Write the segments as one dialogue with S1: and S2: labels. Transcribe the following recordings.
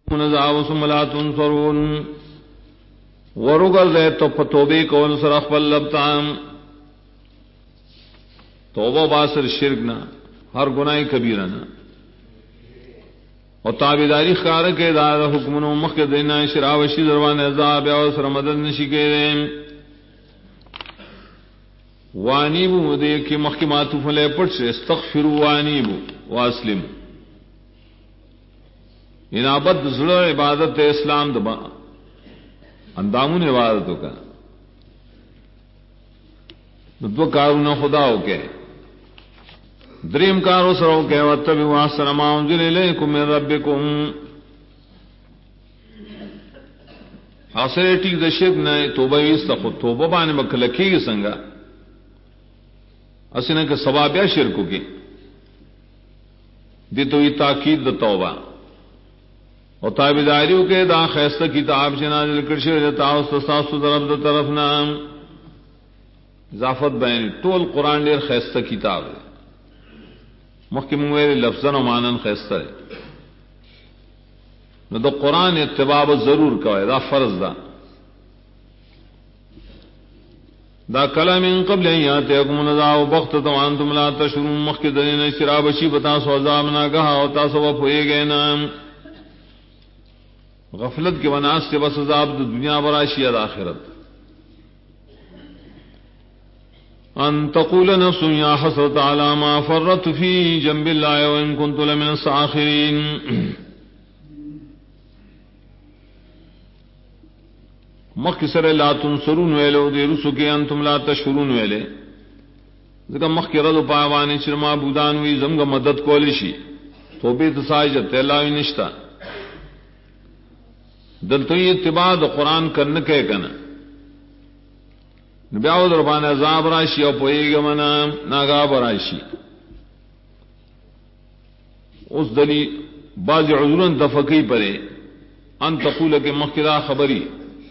S1: نزاو ثم لا تنصرون ورگر دے تو توبے کول سر اخبر لبتام توبہ باسر شرک نہ ہر گناہ کبیرہ نہ اور تابیداری خار کے دار حکم و مخ دینا شراوشی دروان عذاب اور سر مدد نشکے دیں وانیبو دے کہ مخ کی معطوف لے پٹ سے استغفروا وانیبو واسلم انابت ضلع عبادت اسلام دبا اندامون عبادتوں کا دو کارون خدا ہو کے دریم کارو سرو کے واتبعوا احسن ما انزل الیکم من ربکم اصل ٹھیک د شرک نہ توبہ استغفر توبہ باندې مکلکی سنگا اسنه کے ثواب یا شرک کی دی تو یہ تاکید د توبہ اور تابعداریوں کے دا خیستہ کتاب سے نازل کرشے جتا استاسو طرف نام اضافت بین طول قرآن دیر خیستہ کتاب ہے محکم میرے لفظاً و مانن خیستہ ہے نو تو قرآن اتباع ضرور کا ہے دا فرض دا کلام من قبل ان یاتیکم العذاب بغتۃ وانتم لا تشعرون مخکدین شرابشی بتا سو عذاب نہ کہا ہوتا سو ہوئے گئے نام غفلت کے بناس سے بس عذاب دنیا براشی آخرت ان تقول نفس یا حسرت علی ما فرطت فی جنب اللہ وان کنت لمن الساخرین مخکسر لا تنصرون ویلو دے رسو کے انتم لا تشعرون ویلے ذکر مخی رد و پاوانی چرما بودانوی زمگا مدد کولشی توبیت ساجت اللہ نشتا دلتو یہ اتباع دا قرآن کرنے کے کنا نبیاو دربان عذاب راشی او پوئے گا منا ناغاب راشی اس دلی بعض عذرن دفقی پرے ان تقول کے مخکرہ خبری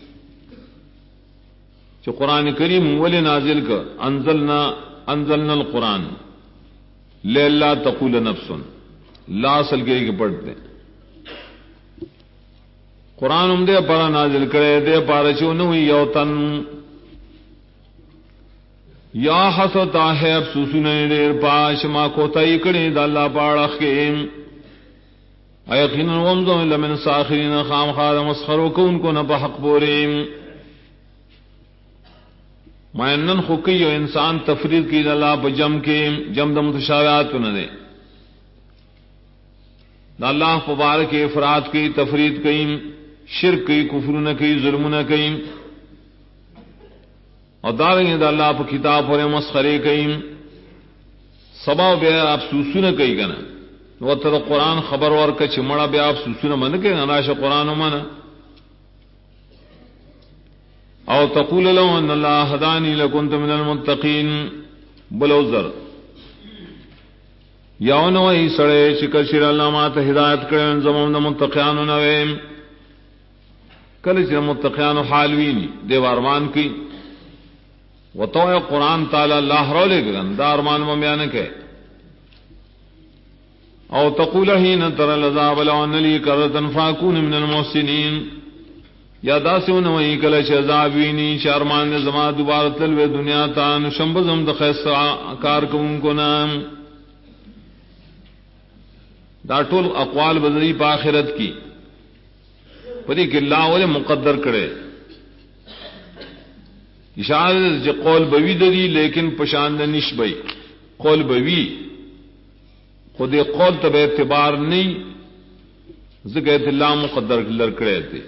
S1: جو قرآن کریم ولی نازل کا انزلنا القرآن لے لا تقول نفس لا اصل کے پڑھتے قرآن دے پارا نازل کرے دے پارا چونو یو تن یا حسرتا ہے افسوسن دیر پاش ما کوتا اکڑی دا اللہ پاڑا خیم ایقین ومزو لمن ساخرین خام خاد مسخرو کون کو نپا حق بوریم معنن خوکی و انسان تفرید کی اللہ پا جم کے جم دا متشابہات کو نہ دے دا اللہ مبارک افراد کی تفرید کی شرک کی کفر نہ کی ظلم نہ کی اور داریں دا اللہ پا کتاب اور مسخرے کی سبا بیا آپ سوسو نہ کی کنا وہ تر قرآن خبر اور کچھ مڑا بیا آپ سوسو نہ من کے ناش قرآن من او تقول لو ان اللہ ہدانی لکنت من المتقین بلوزر یاون وہی سڑے شکر شیر اللہ مات ہدایت کرن زمان دا متقیانو نویم کل چر متقیانو حالوینی دیوارمان کی و تو قرآن تعالی اللہ رولے گن دارمان ممیان کے او تقول حین تر العذاب لو ان لی کرتن فاکون من المحسنین یا داسون وہی کل چ عذابینی شرمان زما دوبارہ تلوے دنیا تان شمبزم د خیسا کار کون کو نام دا ټول اقوال بدری په آخرت کی پدې کې الله ولې مقدر کړي اشاره چې قول بوی دي لیکن پشان نش بئی قول بوی خود قول ته اعتبار نہیں ذکر الله مقدر کړي ته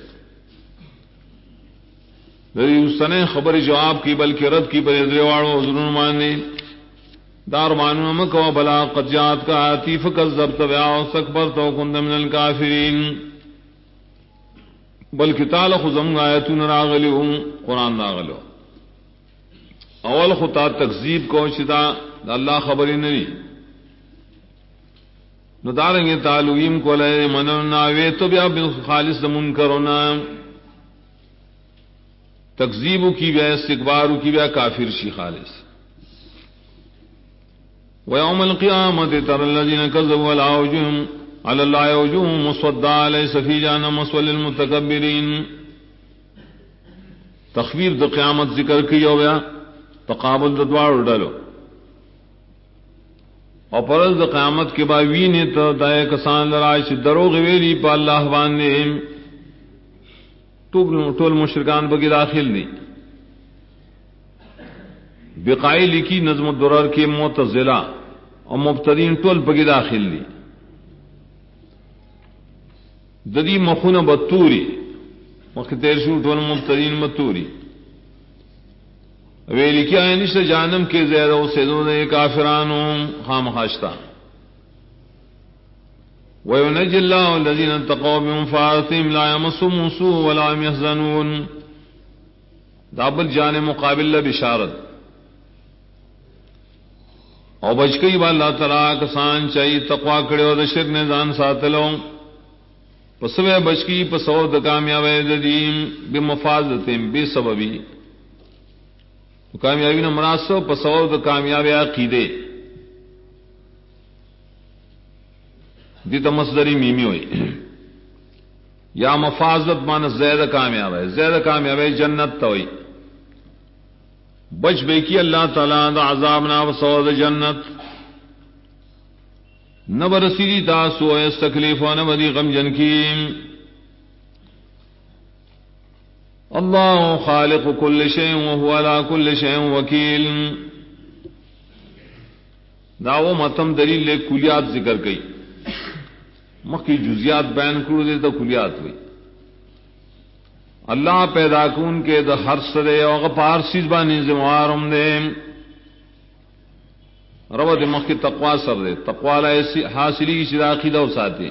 S1: دری سنے خبر جواب کی بلکہ رد کی بل دریواڑوں حضور مانے دار مانو مکو بلا قد جات کا عتیف کذبت و استكبرت وكنت من الكافرین بلکہ تعالی خزم آیتون راغلو قرآن راغلو اول خطا تکذیب کو شدا اللہ خبری نہیں نو دارنگے تعلیم کو لے مننا وے تو بیا خالص منکرنا تکذیب کی بیا استکبار کی بیا کافر شی خالص ویوم القیامت تر الذین کذبوا ولا وجوہم علی اللہ وجوہ مسودہ لیس فی جہنم مثوی للمتکبرین. تخویف د قیامت ذکر کی ہو گیا تقابل د دوار ڈلو اور پرز د قیامت کے بعد وینے تو دائے کسان لرائے چھ دروغ ویلی پا اللہ باندے ٹول مشرکان بگی داخل دی. بقائی لکی نظم الدرر کے معتزلہ اور مبتدین ٹول بگی داخل دی. ددی مخون بطوری مختیر شو ٹول مبتدین مطوری ویلی کیا ہے نشت جانم کے زیادہ و سیدون کافرانوں خام خاشتا. وَيُنَجِّ اللَّهُ الَّذِينَ اتَّقَوْا بِمَفَازَتِهِمْ لَا يَمَسُّهُمْ سُوءٌ وَلَا هُمْ يَحْزَنُونَ. دابل جان مقابل بشارت اور بچ گئی با اللہ تعالیٰ کسان چاہیے تقوا کرے اور شرک نے جان ساتلو پسوے بچ کی پسو د کامیاب ددیم بمفازتہم بے سببی کامیابی نہ مناسب پسو د کامیاب عقیدے دیتا مصدری میمی ہوئی یا مفازت مان زیادہ کامیاب ہے زیادہ کامیاب ہے جنت تو ہوئی بچ بے کی اللہ تعالیٰ دا عذاب نا وصود جنت نبر سیدی تاسو اس تکلیف و نبدی غم جن کی. اللہ خالق کل شیء وهو على کل شیء وکیل. داو متم دلیل لے کلیات ذکر کی مخی جزیات بیان کرو دے تو کلیات ہوئی. اللہ پیدا کون کے دا ہر سرے اور پار سیز بانی ذمہارم دے رب دے مخی تقوی سر دے تقوی حاصلی کی شراقی دو ساتے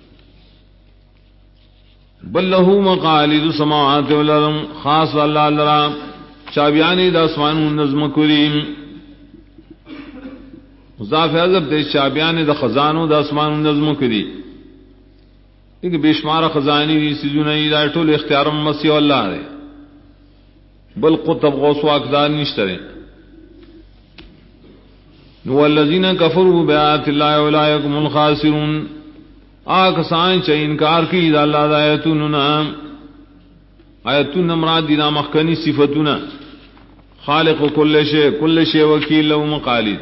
S1: بل لہو مقالید سماوات والارض. خاص اللہ لرا چابیانی دا اسمان نظم کریم مضاف حضب دے چابیانی دا خزانو دا اسمان نظم کریم ایک بیشمار خزانی دی سیزو نہیں دا ٹول اختیارم مسیح اللہ دے بل قطب غوث و اقدار نشترے. والذین کفروا بآیات اللہ اولئک هم الخاسرون. آکسان چا انکار کی دا اللہ دا آیتوننا آیتون مراد دینا مخکنی صفتنا خالق کل شے وکیل لہو مقالید.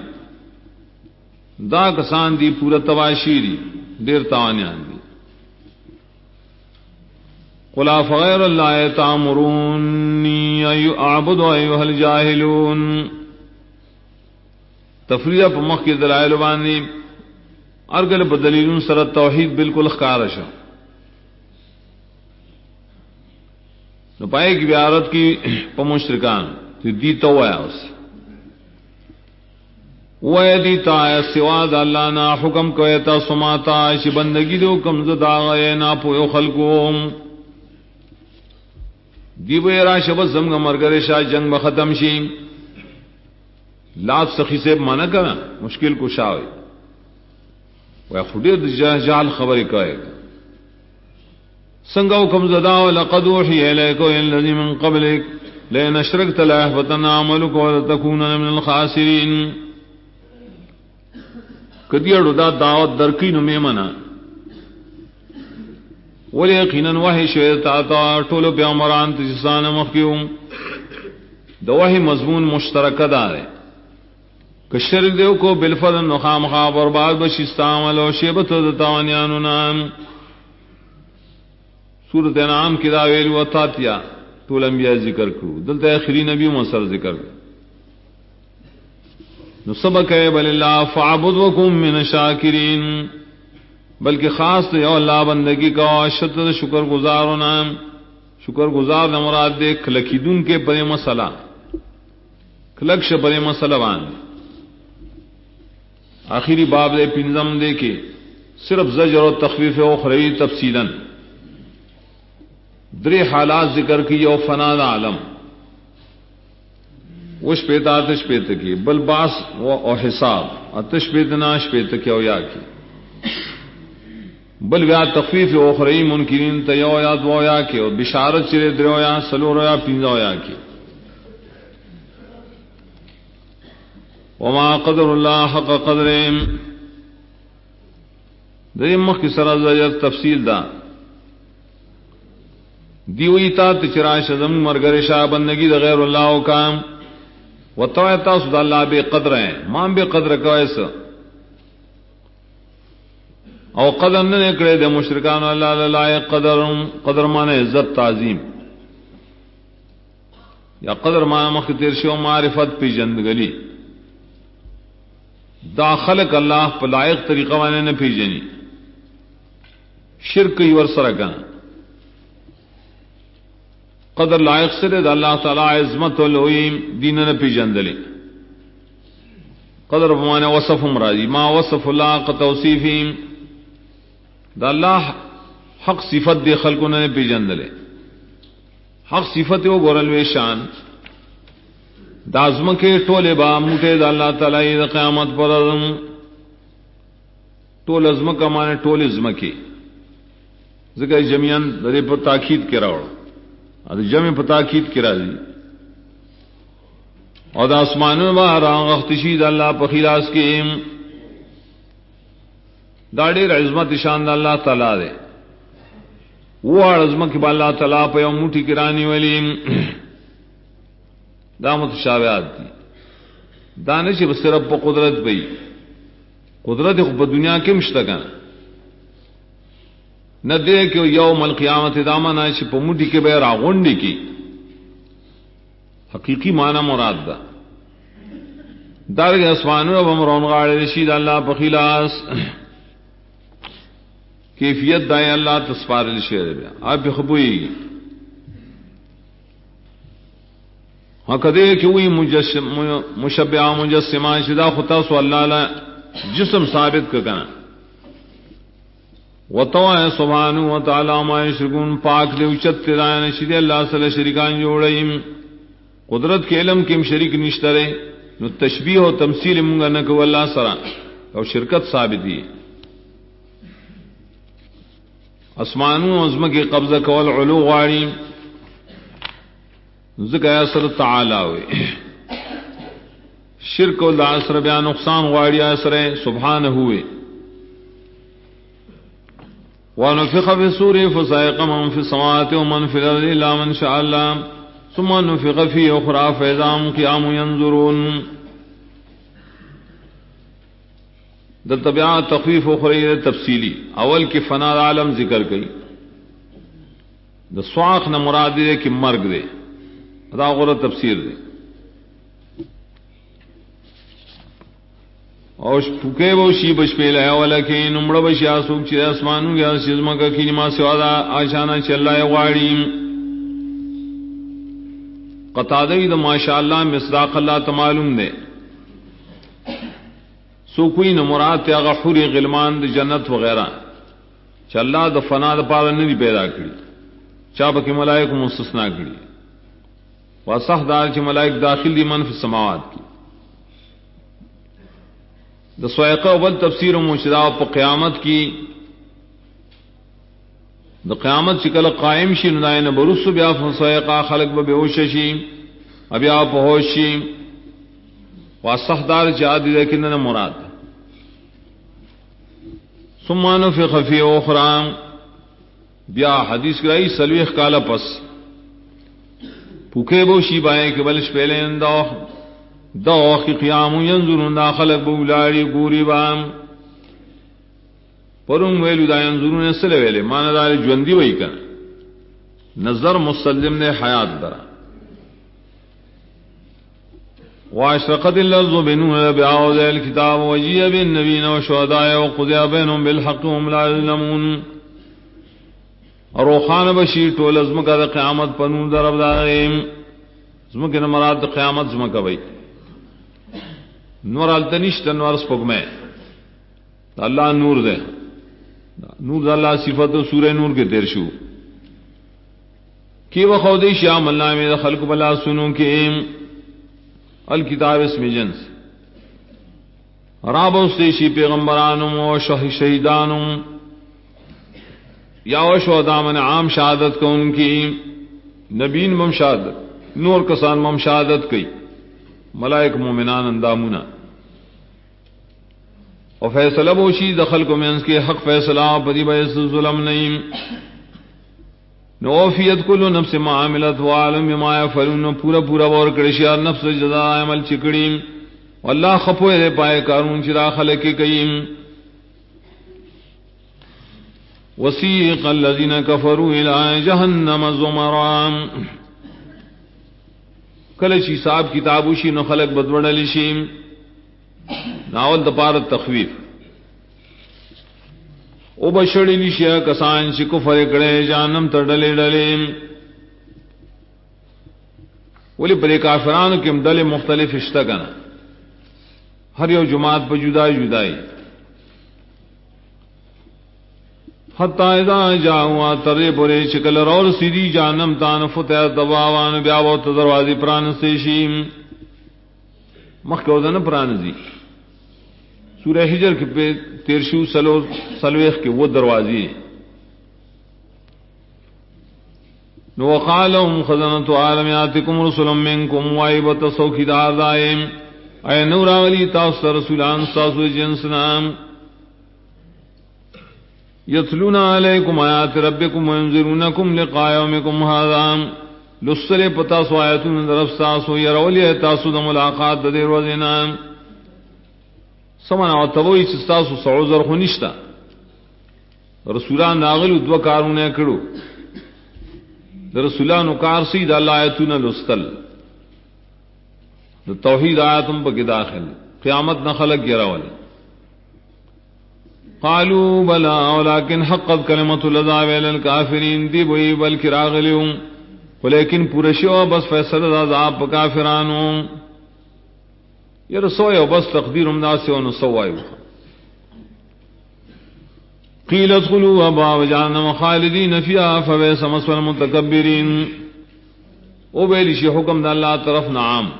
S1: دا کسان دی پورا تواشی دی دیر توانیان دی. قل افغیر اللہ تامرونی اعبد ایھا الجاہلون. تفریح پر مخ کی دلائل باندھی ارگل بدلیلون سر توحید بالکل خارشا نو پائے کی بیارت کی پمشرکان دی تو آیا اس وہ دیتا ہے سواد اللہ نا حکم کویتا سماتا ش بندگی دو کم زدا غے نا پویو خلقوم دی بیرا شبت زمگ مرگر شاہ جنگ بختم شیم لات سخی سے مانا کرنا مشکل کو شاوی وہ خودی جال خبری کہے گا سنگو کم زدا لقد وحی الیکو الذی من قبلک لئن اشرکت لایحبطن عملک ولتکونن من الخاسرین. کدی اڑو دا دعوت درکی نو میمنا ولی یقیناً وحی شویتا تا ٹولو پیامران تجسان مخیوم دا وحی مضمون مشترکہ دارے کہ شرک دیو کو بالفضل نخام خواب اور بعد بشستا عمل و شیبت دتاوانیانو نام. سورت انعام کی داویل و تاتیا طول انبیاء ذکر کرو دلتا اخری نبی مصر ذکر کرو نصبک بل اللہ فعبد وکم من شاکرین. بلکہ خاص تو یو اللہ بندگی کا شدت شکر گزار و نام شکر گزار نمراد دے کھلکیدون کے پرے مسئلہ کھلکش پرے مسئلہ باندھ. آخری باب دے پنزم دے کے صرف زجر و تخفیف اخروی تفصیلاً درے حالات ذکر کی یو فنا دا عالم وش پیتا آتش پیتا کی بل باس و حساب آتش پیتنا اش پیتا کی او یا کی بل ویا تخفیف اخروی منکرین تیو یا دو یا کی اور بشارت چرے درو یا سلور یا پنزو یا کی. وما قدر اللہ حق قدرهم دې مخ کی سره زجر تفصیل دا دیوی تا تچرا شزم مرګر شاه بندگی د غیر الله او کام وتو تاسو د الله به قدر ہیں ماں به قدر کویس او قدر نه کړي د مشرکان الله لایق قدر معنی عزت تعظیم یا قدر معنی مخ تیر شو معرفت پی جندگلی دا خلق اللہ په لائق طریقہ باندې نه پیژني شرک ور سره کنا قدر لائق سره د الله تعالی عظمت او لوی دین نه پیژندلې قدر معنی وصف مرادی ما وصف الله توصیفهم دا الله حق صفت دی خلقو نه پیژندلې حق صفت او ګورلوي شان دا ازمکه ټوله با موټه د الله تعالی د قیامت پر ټول ازمکه معنی ټول ازمکه ذکر جميعا د په تاکید کې راوړ ا جمع په تاکید کې راځي او د اسمانونو ما راغخت شي د الله په خلاص کې دا ډېر عظمت شان د الله تعالی دی وہ عظمت کی اللہ تعالیٰ پہ موٹی کرانی والی دا متشابہات دی دانش صرف پہ قدرت پہ قدرت کو دنیا کے مشتقن نہ دے کہ یوم القیامت دامن ہے پہ موٹی کے بیر آغنڈی کی حقیقی معنی مراد دا دارگ اسمانو بمرون غاڑ رشید اللہ پہ خلاص کیفیت دائیں اللہ تسپار الشعر بیا آپ خبوئی ہاں کدے کہ وہی مشبہ مجسمہ شدہ خطا سو اللہ علیہ جسم ثابت کنا وطوع سبحانہ وتعالی ما یشرکون پاک دے اچت تدائن شدی اللہ صلی اللہ شرکان جوڑیم قدرت کے علم کم شریک نشترے نو تشبیح و تمثیل منگا نکو اللہ سرا اور شرکت ثابت دی اسمانو عظم کے قبضہ کول علو غاری ذکر اثر تعالی ہوئے شرک و اثر بیان نقصان غاری اثر سبحان ہوئے ونفخ في الصور فصعق من في السماوات ومن في الارض الا من شاء الله ثم نفخ فيه اخرى فاذا هم قيام ينظرون در طبیعت تخفیف اخری تفصیلی اول کی فنا عالم ذکر گئی دا سواخ نہ مراد دے کہ مرگ دے ادا غور تفسیر دے اور پھکے وہ شی بش پہ لیا والا کہ نمڑ بش یا سوک چھ اسمانوں یا شزما کا کی نما سے وادا آشانہ چلا ہے واڑی قطادی دا ماشاءاللہ مصداق اللہ تعالم دے سو کوئی نہ مراد تے اغا حوری غلمان دی جنت وغیرہ چ اللہ د فنا د پار نہیں پیدا کړي چا بکې ملائکه مستثنا کړي واسخ دار چې ملائک داخل دي من فی السماوات کی د سوایقه اول تفسیر مشرا په قیامت کی د قیامت شکل قائم شي نه برس بیا سوایقه خلق به ہوش شي بیا په ہوش شي واسخ دار جاد لیکن نہ مراد ثم نفخ فی اخرى بیا حدیث کرائی سلویخ کالا پس پوکے بو شی بائیں کہ بلش پہلے دا کی قیام ینظرون دا خلق بولاری گوری بام پرم ویلو دا ینظرون سلے ویلے مانا داری جوندی وئی کر نظر مسلم نے حیات درا واشرقت الارض بنور بعوض الكتاب وجيء بالنبيين والشهداء وقضي بينهم بالحق وهم لا يظلمون روخان بشیر ټول ازمکه د قیامت پنو درب دایم ازمکه نه مراد د قیامت ازمکه وای نور التنشت انوار سپگمه اللہ نور دے نور اللہ صفت سورہ نور کے تیر شو کی وخودی شام اللہ میں خلق بلا سنو کے الکتاب اسم جنس راب استیشی پیغمبرانم و شہیدانم یا و شہداء من عام شہادت کو ان کی نبین مم شہادت نور کسان مم شہادت کی ملائک مومنان اندامنا اور فیصلہ بوشی دخل کو میں اس کے حق فیصلہ پدی بیس ظلم نہیں نوفیت کل نفس ما عملت وعالم بما یفعلون پورا پورا ور کڑشیا نفس جزا عمل چکڑی واللہ خپو دے پائے کارون چرا خلق کئیم وسیق الذین کفروا الی جہنم زمرا کل چی صاحب کتابوشی نو خلق بدوڑلی شی ناول دپار تخویف او بشڑی نشیا کسان چی کفر کڑے جہنم تر ڈلے ڈلے ولی پر کافرانو کم ڈلے مختلف اشتا کنا ہر یو جماعت پہ جدائی جدائی حتی اذا جاؤا ترے پورے چکل رور سیدی جہنم تان فتح دباوان بیاوت دروازی پران سیشیم مخیوزن پرانزی سورہ حجر کے پہ تیرشو سلویخ کے وہ دروازی وقالهم خزنة عالم یاتکم رسل منکم وائبت سوکھی دازائیم اے نوراولی تاثر رسولان ساسو جنسنا یتلون علیکم آیات ربکم وینذرونکم لقاء یومکم ھذا لسلے پتا سو آیتون درف ساسو یرولی تاسو دا ملاقات دیر وزنا سمانا و تبوی چستاسو سعوذر خونشتا رسولان ناغلو دو کارونے کرو در رسولانو کارسی دا اللہ آیتون لستل دا توحید آیاتم پا کی داخل قیامت نخلق گراول قالوا بلا ولیکن حقت کلمت العذاب علی الکافرین دی بوئی بلکی راغلیوں ولیکن پورشو بس فیصل عذاب پا کافرانو یہ رسوئے بس تقدیر امداسی و نسوائیو قیل ادخلوا ابواب جہنم خالدین فیہا فبئس مثوى المتکبرین او بیلی شی حکم دا اللہ طرف نعام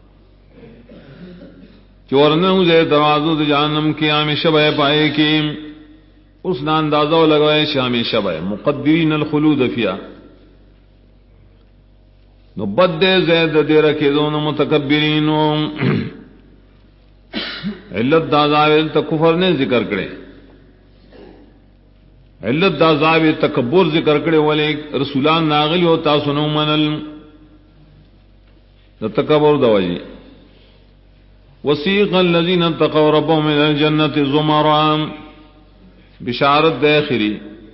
S1: چورنہو زیر دروازو دا جہنم کی ہمیشہ بے پائے کی اس نا اندازہ لگوائے ہمیشہ بے مقدرین الخلود فیہا نو بد دے زید دے رکھے دون متکبرین علت دا عذاب تا کفر نے ذکر کرے علت دا عذاب تکبر ذکر کرے والے رسولان ناغلی و تاسنو منل دا تکبر دا وجی وسیق الذین اتقوا ربهم الى الجنة زمرا بشارت داخری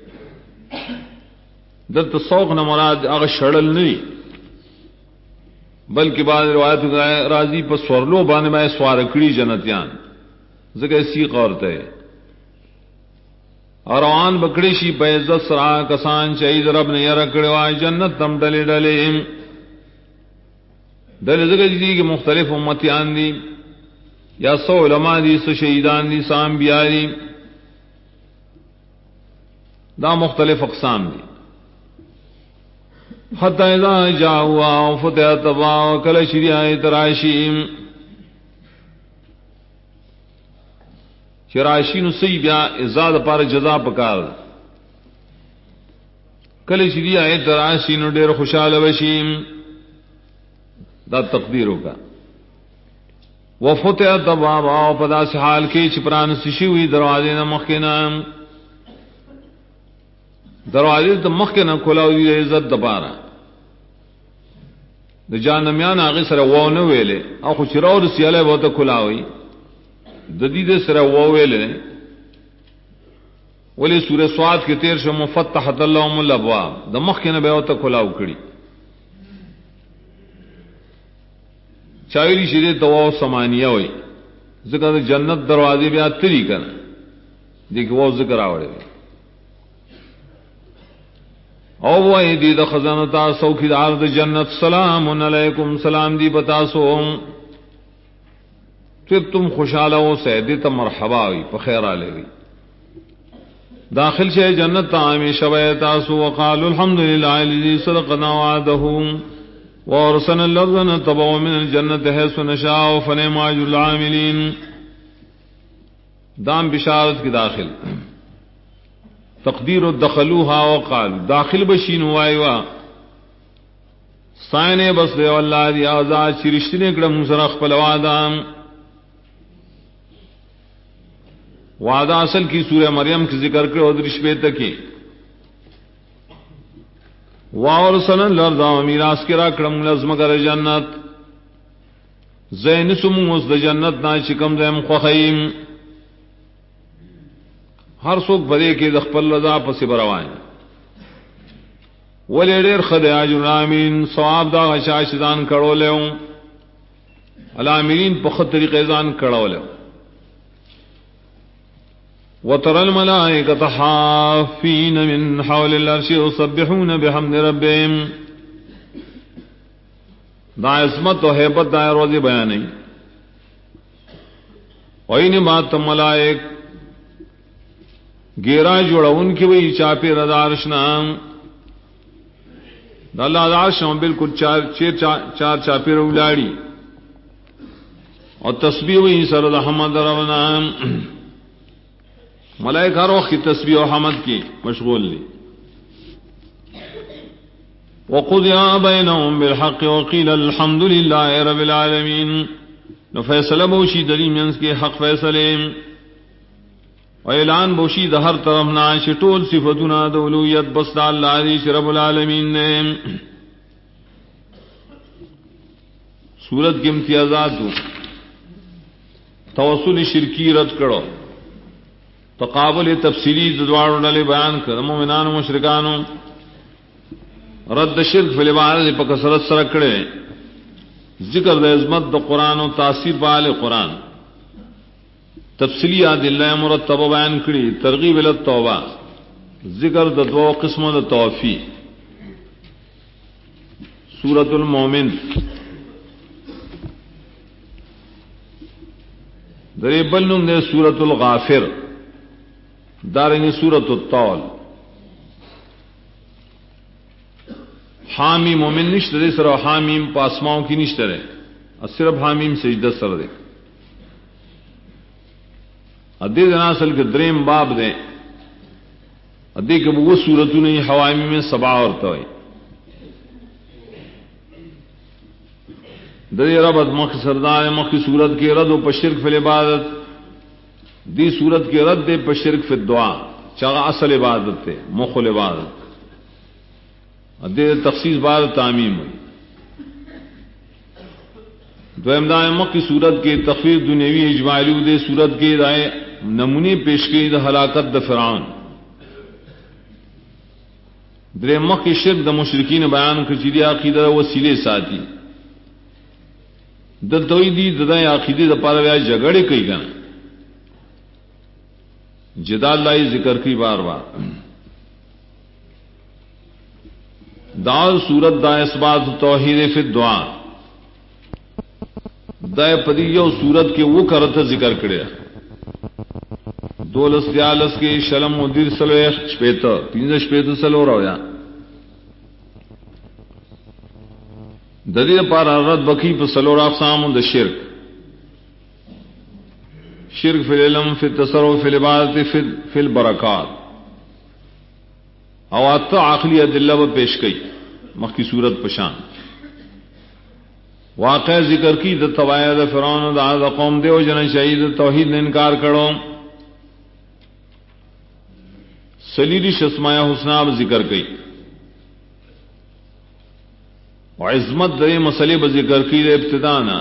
S1: دلت سوق نمراد اغا شڑل نہیں بلکہ بعض روایت راضی پر سورلو بانے میں سوارکڑی جنتیان ذکر سیق عورت ہے اور آن بکڑی شی پہ عزت سرا کسان چاہید رب نے یرکڑی وائی جنت تم ڈلے ڈلے ڈلے ذکر جی کہ مختلف امتیان دی یا سو علماء دی سو شہیدان دی سو انبیاء دی دا مختلف اقسام دی حتی اذا جاؤا فتحت ابواب کل شریعہ تراشیم شراشی نسی بیا ازاد پار جزا پکار کل شریعہ تراشی نو دیر خوشحال بشیم دا تقدیروں کا وفتحت ابواب آو پدا سے حال کی چپران سشی ہوئی دروازے نہ مخینا دروازے تو مخینا کھلا ہوئی عزت دپارا دا جانمیان آگے سر واو نہ ویلے او خوش رو رسیالے بہت کھلا ہوئی ددید سر واو ویلے ولی سورہ سواد کے تیر شو مفتحت اللہم الابواب دا مخینا بہت کھلا اکڑی چاویلی شیدے تو سمانیہ ہوئی ذکر جنت دروازے بھی آتری کنا دیکھ وہ ذکر آوڑے بھی او وہ دید خزانتا سوکھی دار دا جنت سلام علیکم سلام دی بتاسو پھر تم خوشحالہ ہو سہدی تا مرحبا ہوئی پخیر آلے گئی داخل شے جنت تا ہمیشہ بیتاسو وقالوا الحمدللہ الذی صدقنا وعدہو وارسن الذين تبعوا من الجنة حيث نشاء فنعم اجر العاملين دام بشارت کی داخل تقدیر دخلوها وقال داخل بشین وایوا سائنے بس دے اللہ دی آزاد شرشتنے کڑا منصرخ پلوادام وعدہ اصل کی سورہ مریم کی ذکر کرے ادرش پہ تکی وَأَوْرَثَنَا الْأَرْضَ وَمِيرَاث کرا کرم لازم کر جنت زین سموس د جنت نا چکم زم خخیم ہر سوک بھرے کے دخپل رضا پس بروان ولی ډیر خدای اجر امین ثواب دا غشاشدان کړو له الامین په خطر قیزان کړو له وترى الملائكة حافين من حول العرش يسبحون بحمد ربهم دا عظمت و حیبت دا روزی بیان نہیں وین بات ملائک گیرا جوڑا ان کی وہی چاپی رضا عرش نام دا اللہ عرش نام بالکل چار چاپی رو لاڑی اور تسبیح وہی سر حمد ربنا ملائک ہر وقت کی تسبیح و حمد کی مشغول لی وقضی بینہم بالحق وقیل الحمد للہ رب العالمین نو فیصلہ بوشی دریمینس کے حق فیصلے و اعلان بوشی دا ہر طرف ناش ٹول صفتنا دولویت بس دا اللہ عزیز رب العالمین نے سورت کے امتیازات توسل شرکی رد کرو تقابل تفصیلی دوار ڈالے بیان کر مومنان و مشرکانو رد شرک فی العبادت پا کسرت سرکڑے ذکر دا عظمت دا قرآن و تاثیر پال قرآن تفصیلی ادلہ مرتبہ بیان کری ترغیب الی التوبہ ذکر دا دو قسم دا توفی سورۃ المومن دریبل نم دے سورۃ الغافر دارنگی سورۃ الطول حامیم مومن نشتر دے سر حامیم پاسماؤں کی نشتر ہے صرف حامیم سجدہ سر دے ادے دن اصل کے دریم باب دے ادے کہ وہ سورتوں نے حوامی میں سبا اور توئی درے ربط مخ سردار مخ صورت کے رد و پشرک فی العبادت دی صورت کے رد دے پشرک فی الدعا چاہا اصل عبادت تے مخل عبادت ادے تخصیص بعد تعمیم ہوئی دو امداد مخ کی صورت کے تخفیف دنیوی اجمالی دے صورت کے رائے نمونی پیش کی دا ہلاکت دا فرعون در مخ کی شرک دا مشرکین بیان کچیدی عقیدہ وسیلے ساتھی دل توحیدی دا عقیدے دا پارا ویا جگڑے کئی گنا جدال لائی ذکر کی بار بار دال صورت دا اثبات توحید فی الدعا دا پدیو صورت کے وہ کرتا ذکر کرے دولس دیالس کے شلم و دیر سلو شپیتا تین شپیتا سلو رویا ددیر پارا رد بکی پا سلو راقسام دا شرک شرک فی العلم فی التصرف فی العبادت فی البرکات اوات عقلی ادلہ و پیش کئی مخ کی صورت پشان واقع ذکر کی دا طوائع دا فرعون دا قوم دے و جن شہید توحید نے انکار کرو سلیری شسمایا حسنہ ذکر کئی وعظمت دے مسئلے بذکر کی دے ابتدانا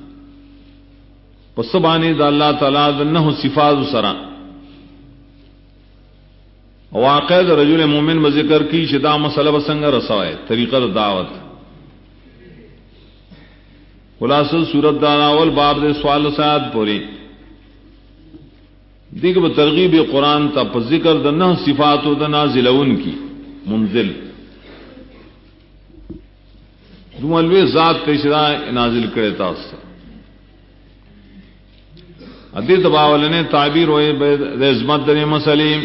S1: پسبانی دا اللہ تعالیٰ دا نحو صفات سرا واقع دا رجل مومن بذکر کی شدا مسئلہ بسنگ رسوائے طریقہ دا دعوت خلاصہ سورت داراول باب دے سوال سیاد پوری دیکھ بترغیب قرآن تا پا ذکر دا نحو صفات دا نازلون کی منزل دومالوی ذات تشرا نازل کرے تا اس ادی تباول نے تعبیر ہوئے عظمت در مسلم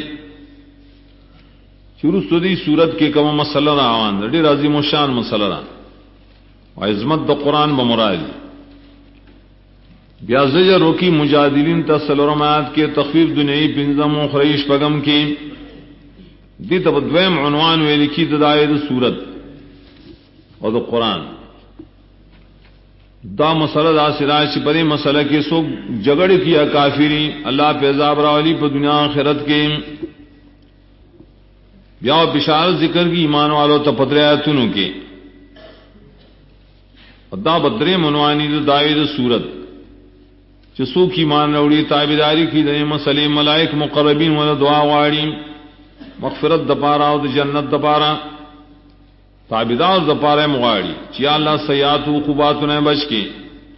S1: شروع سدی صورت کے کم مسئلہ راوان ڈی راضی مشان مسئلہ را عظمت دا قرآن بمراد بیا زجر روکی مجادلین تا سلورمات کے تخفیف دنیای پنزم و خریش پگم کی دی تبدویم عنوان وی لکھی دائر صورت اور دا قرآن دا مسئلہ دا سراج سے بڑے مسئلہ کے سو جگڑ کیا کافری اللہ پہ عذاب راولی پر دنیا آخرت کے یا بشارت ذکر کی ایمان والوں تپدریاتنوں کے دا بدرے منوانی دا داوید صورت چسو کی مان روڑی تابداری کی دے مسئلے ملائک مقربین والا دعا واڑی مغفرت دپارا اور جنت دپارا تابدار دپارا مغاڑی چیا اللہ سیات و خوبات نے بچ کے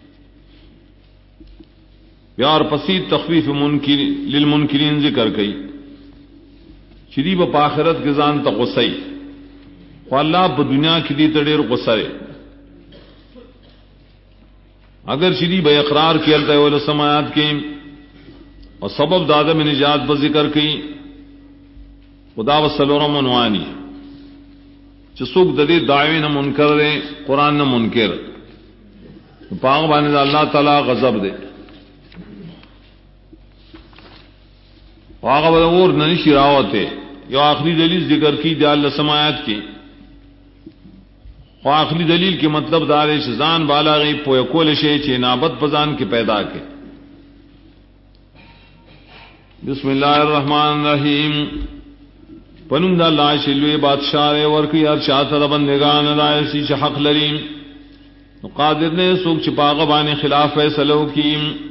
S1: یار پسی تخفیف منکر للمنکرین ذکر کئی شریب پاخرت کے زان تغصی اللہ پا دنیا کی دی تڑیر غصرے اگر شریب اقرار کیلتا ہے وہ سماعات کے اور سبب دادا میں نجات پر ذکر کی خدا و سلورم عنوانی چسوک ددی دعوی نہ منکر دے قرآن نہ منکر پاک بانے دا اللہ تعالی غضب دے واقع بدور ننشی راوت ہے یہ آخری دلیل ذکر کی دے اللہ سماعات کی آخری دلیل کے مطلب دار شزان بالا گئی پویا کول شے چے نابت پزان کے پیدا کے بسم اللہ الرحمن الرحیم پنم دا اللہ شلوی بادشاہ رے ورکی ہر شاہ بندگان اللہ سی حق لریم قادر نے سوک چپاغ بانے خلاف فیصلو کی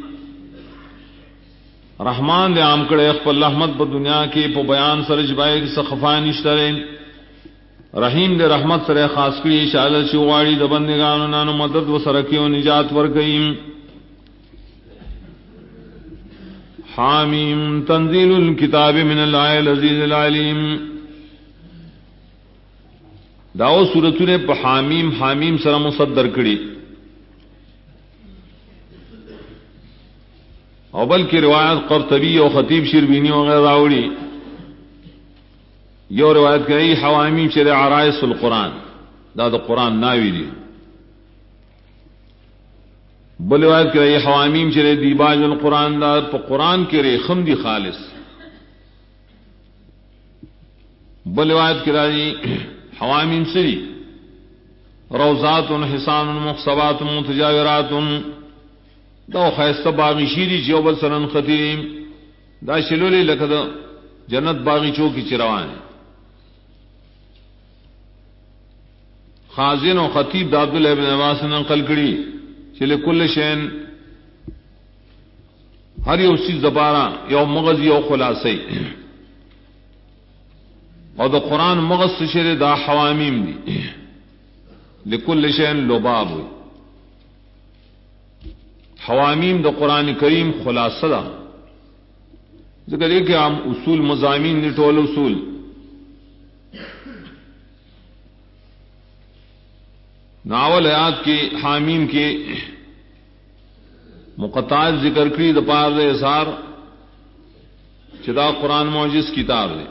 S1: رحمان دے عام کڑے اخبر رحمت پر دنیا کے پو بیان سرج بائے کی سخفان اشترے رحیم دے رحمت سرے خاص کری شالت شواڑی دے بندگانو نانو مدد و سرکیو نجات ورکیم حامیم تنزیل الکتاب من اللہ العزیز العلیم داو سورتوں نے پا حامیم سر مصدر کری اول کی روایت قرطبی و خطیب شربینی وغیرہ راوڑی یہ روایت کہی حوامیم چرے عرائس القرآن دا قرآن ناوی دی بل روایت کہی حوامیم چرے دیباج القرآن دا پا قرآن کے ریخم دی خالص بل روایت کہی حوامیم سری روزات حسان مقصبات متجاورات دا خیست باغی شیری چیوبل سرن خطیریم دا شلولی لکد جنت باغی چوکی چروان خازن و خطیب دا عبداللہ ابن عباس نے نقل کری چلے کل شین ہر یو چیز دبارہ یو مغز یو خلاصی اور دا قرآن مغز سے شرے دا حوامیم دی لکل شین لباب ہوئی حوامیم دا قرآن کریم خلاصہ دا ذکر یہ کہ عام اصول مضامین نٹول اصول ناول آیات کے حامیم کے مقطعات ذکر کری دا پار دے اثار چدا قرآن معجز کتاب دے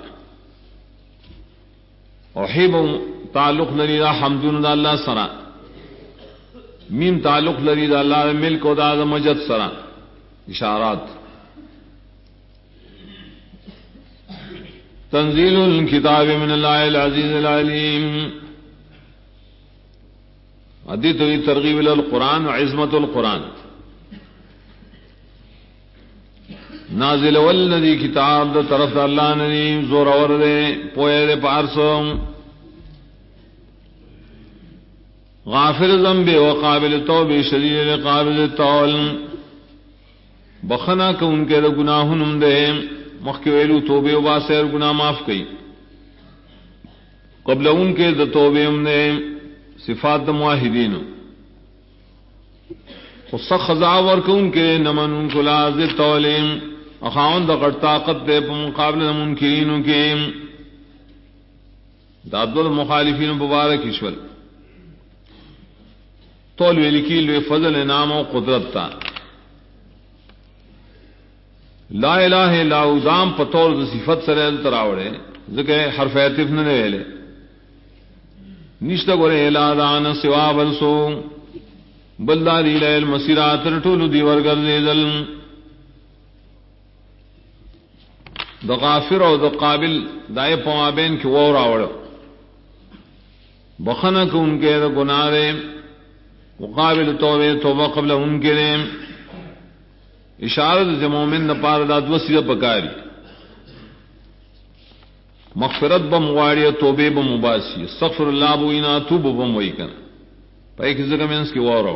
S1: اور حیب تعلق لری دا حمدون دا اللہ سرا میم تعلق لری دا اللہ ملک و دا مجد سرا اشارات تنزیل الکتاب من اللہ العزیز العلیم ادیت ہوئی ترغیب القرآن و عظمت القرآن نازل والذی کتاب دا طرف دا اللہ ندی زور اور دے پوئے دے پارسوں غافر ذنب و قابل توب شدید قابل طول بخنا کہ ان کے دا گناہن دے مخویلو توبے و باسیر گناہ معاف کئی قبل ان کے دا توبے دے صفات دا معاہدین خصق خزاور کہ ان کے نمن ان کو لازد طولیم اخاون دا قد طاقت دے پا مقابل منکرینوں کے داد المخالفین مبارک اشول طول ویلکی لوی فضل انعام و قدرت تا لا الہ الا دام پتور دا صفت سرے تراوڑے ذکر حرف عطف نہ ویلے نشتا گورے الا دان سوا بلسو بلداری لیل مسیرات رٹولو دیور گردیدل دا غافر او دا قابل دائے پوابین کی وو راوڑ بخنا کہ ان کے دا گناہ دے وقابل توبہ قبل ان کے لئے اشارت مومن نپار داد وسیع پکاری مغفرت بمواڑی توبے بمباسی استغفر اللہ بوینا توب بم وئی کر پیک زگمنس کی وار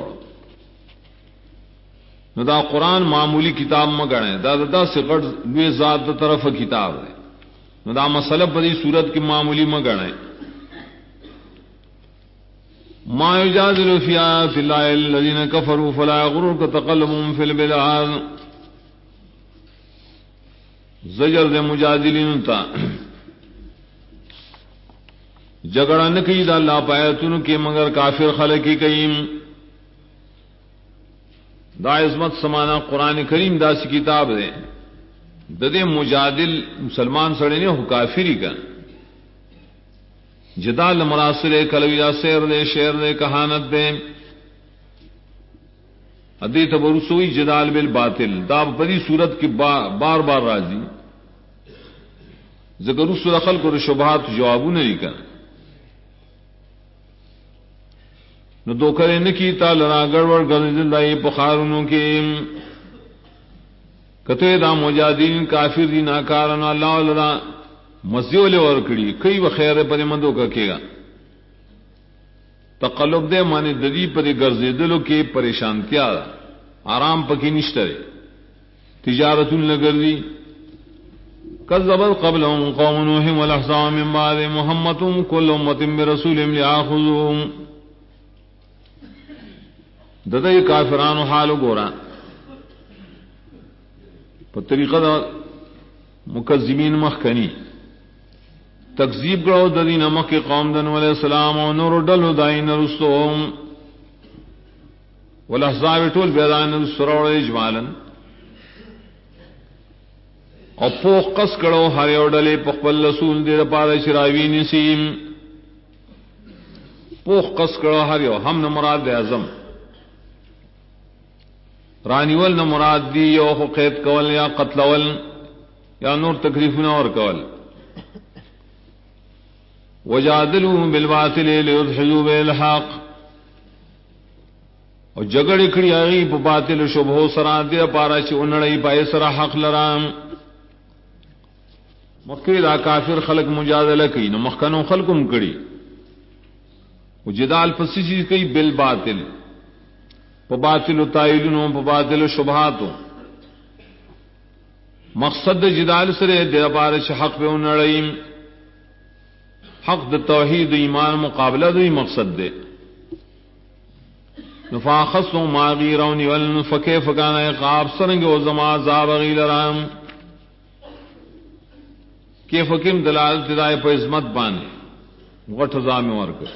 S1: نو دا قرآن معمولی کتاب مگڑے دا سے غٹ لوی ذات دا طرف کتاب ہے نو دا مسئلہ پدی صورت کی معمولی مگڑے ما یجادل فی آیات اللہ الذین کفروا فلا یغررک تقلبهم فی البلاد زجر دے مجادلین تا جگڑا نکی دا اللہ پایتن کے مگر کافر خلقی کئیم دا عظمت سمانا قرآن کریم دا سی کتاب دے ددے مجادل مسلمان سڑے نے ہو کافری کا جدال مناصر کلویا سیر دے شعر دے کہانت دے ادی تبرسوئی جدال بالباطل دا بڑی صورت کی بار بار راضی ذکر اس رخل کو شبہات جوابوں نہیں کر نو دو کرے نکی تا لرا گڑوڑ گردل دائی پخارنوں کے کتے دا مجادین کافر دی ناکارنا اللہ لرا مسیو لے ورکڑی کئی وخیر پر مندوں کا کیگا تقلب دے مانے ددی پر گرزے دلو کے پریشانتیا آرام پکی نشترے تجارت لگردی کذبت قبلهم قوم نوح والاحزاب من بعد محمد كل امة برسولهم ليأخذوهم ددئی کافران حال گورا پر طریقہ دا مکذبین مخکنی تکذیب کرو ددی نمک کے قوم دن علیہ السلام و نور ڈلو دائن رسوم والاحزاب طول بیدان سروڑ اجمالا اور پوخ قص کرو ہر اوڈلے پخبل رسول دیر پار شراوی نسیم پوخ قص کرو ہر یو ہم نمراد اعظم رانیول نہ مراد دی یو قید کول یا قتلول یا نور تکلیف نہ اور کول وجادلوا بالباطل ليدحضوا بالحق اور جگڑ کڑی ائی په باطل شبهو سرا دے پارا چ انڑی پای سرا حق لرام مکه دا کافر خلق مجادله کین مخکنو خلقم کڑی وجدال پسیجی کئی بالباطل باطل و تائلونوں باطل و شبہاتوں مقصد جدال سرے دے بارش حق پہ انڑیم حق دا توحید ایمان مقابلہ دئی مقصد دے نفاخصوں ما غیرونی والنفکے فکانا اقاب سرنگ و زما عذاب غیل رام کہ فکم دلال تدائے پہ عظمت بانے غٹ عذاب ورکر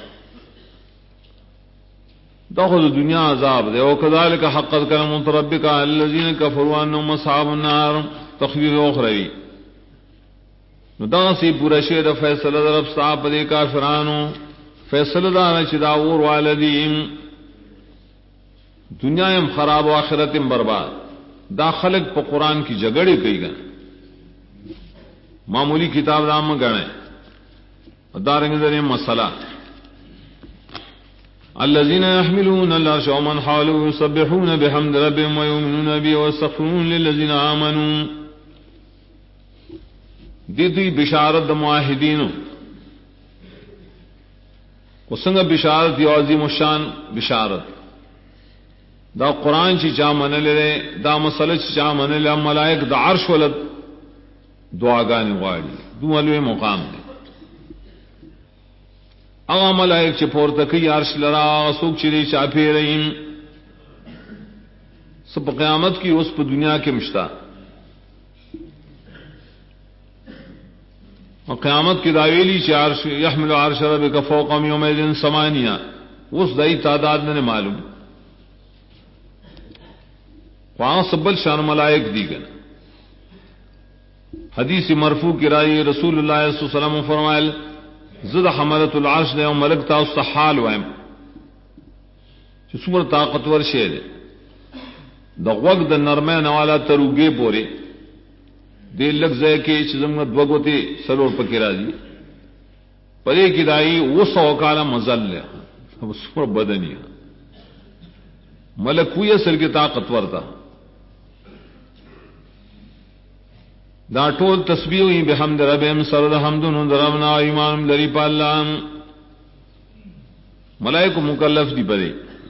S1: داخل دنیا عذاب دے وکذالک حقت کلمۃ ربک علی الذین کفروا انهم اصحاب النار تخویف اخروی نو دا سی پورا شی دا فیصلہ در رب صاحب دے کافرانو فیصلہ دا چ دا اور والدین دنیا ام خراب و آخرت ام برباد دا خلق په قرآن کی جگڑے کئی گئے معمولی کتاب دام گنے دارنگ در مسئلہ الذين يحملون العرش ومن حوله يسبحون بحمد ربهم ويؤمنون به ويستغفرون للذين آمنوا دی بشارت معاہدین وسنگ بشارت دی عظیم الشان بشارت دا قرآن چی چا من لے دا مسئلہ چی چا من لے ملائک دا عرش ولد دعاگانی غاڑی دو علوی مقام دے اغا ملائک چی پورتکی عرش لرا سوک چی چاپی رہیم سب قیامت کی اس پہ دنیا کے مشتا اور قیامت کی داویلی چی عرش یحمل عرش ربک فوقهم یومئذ ثمانیہ اس دائی تعداد نے معلوم وہاں سبل شان ملائک دی گن حدیث مرفوع کی رائی رسول اللہ صلی اللہ علیہ وسلم فرمائل زد حملت العرش دے ملک تا اس حال وائم سمر طاقتور شے دے دا وقت دا نرمین والا تروگے پورے دے لگ زے کے چزمت وگوتے سلور پکی راضی پدے کی دائی وہ سو کالا مزل لے سمر بدنی ملکوی اصل کی طاقتور تھا. دا ټول تسبیح وی بحمد ربهم سر حمدن دربنا ایمان لری پالام ملائکه مکلف دی پدې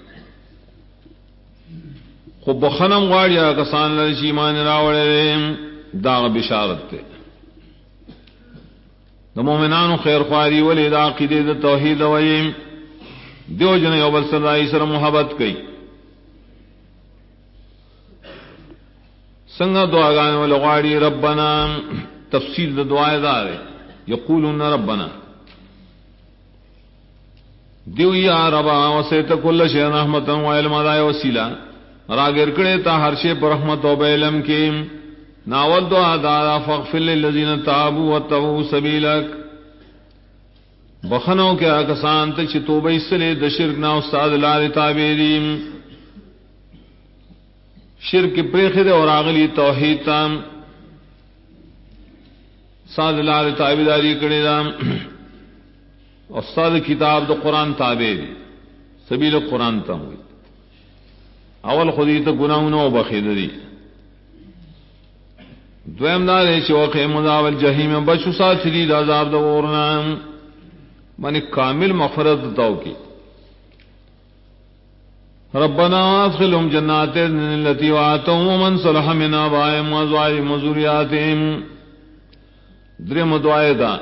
S1: خو بخنم غواړي کسان لري چې ایمان راوړل دا بشارت ده د مؤمنانو خیر خواري ولې د عقیده د توحید ویم دیو جن یو بل سره محبت کوي څنګه دعاګانې ول غواړي ربنا تفصیل د دعای دار یقولون ربنا دیو یا ربا وسیت کل شیء رحمتا و علما دا وسیلہ راګر کړه تا هر شی پر رحمت او علم کې ناول دعا دا فغفر للذین تابوا واتبعوا سبیلک بخنو کې کسان ته چې توبه ایستلې د شرک نه استاد لار تابعین شرک پرېخه اور اغلی توحید تام استاد لار تابعداري کړي دا استاد کتاب د قران تابع سبیل قران ته وي اول خودی ته گناہوں او بخیدری دویم دا چې وقع مذاب الجحیم بچو ساتلی د عذاب د ورنا باندې کامل مغفرت تاو کی ربنا ادخلهم جنات التي وعدتهم ومن صلح من آبائهم وازواجهم وذرياتهم دریم دعای دا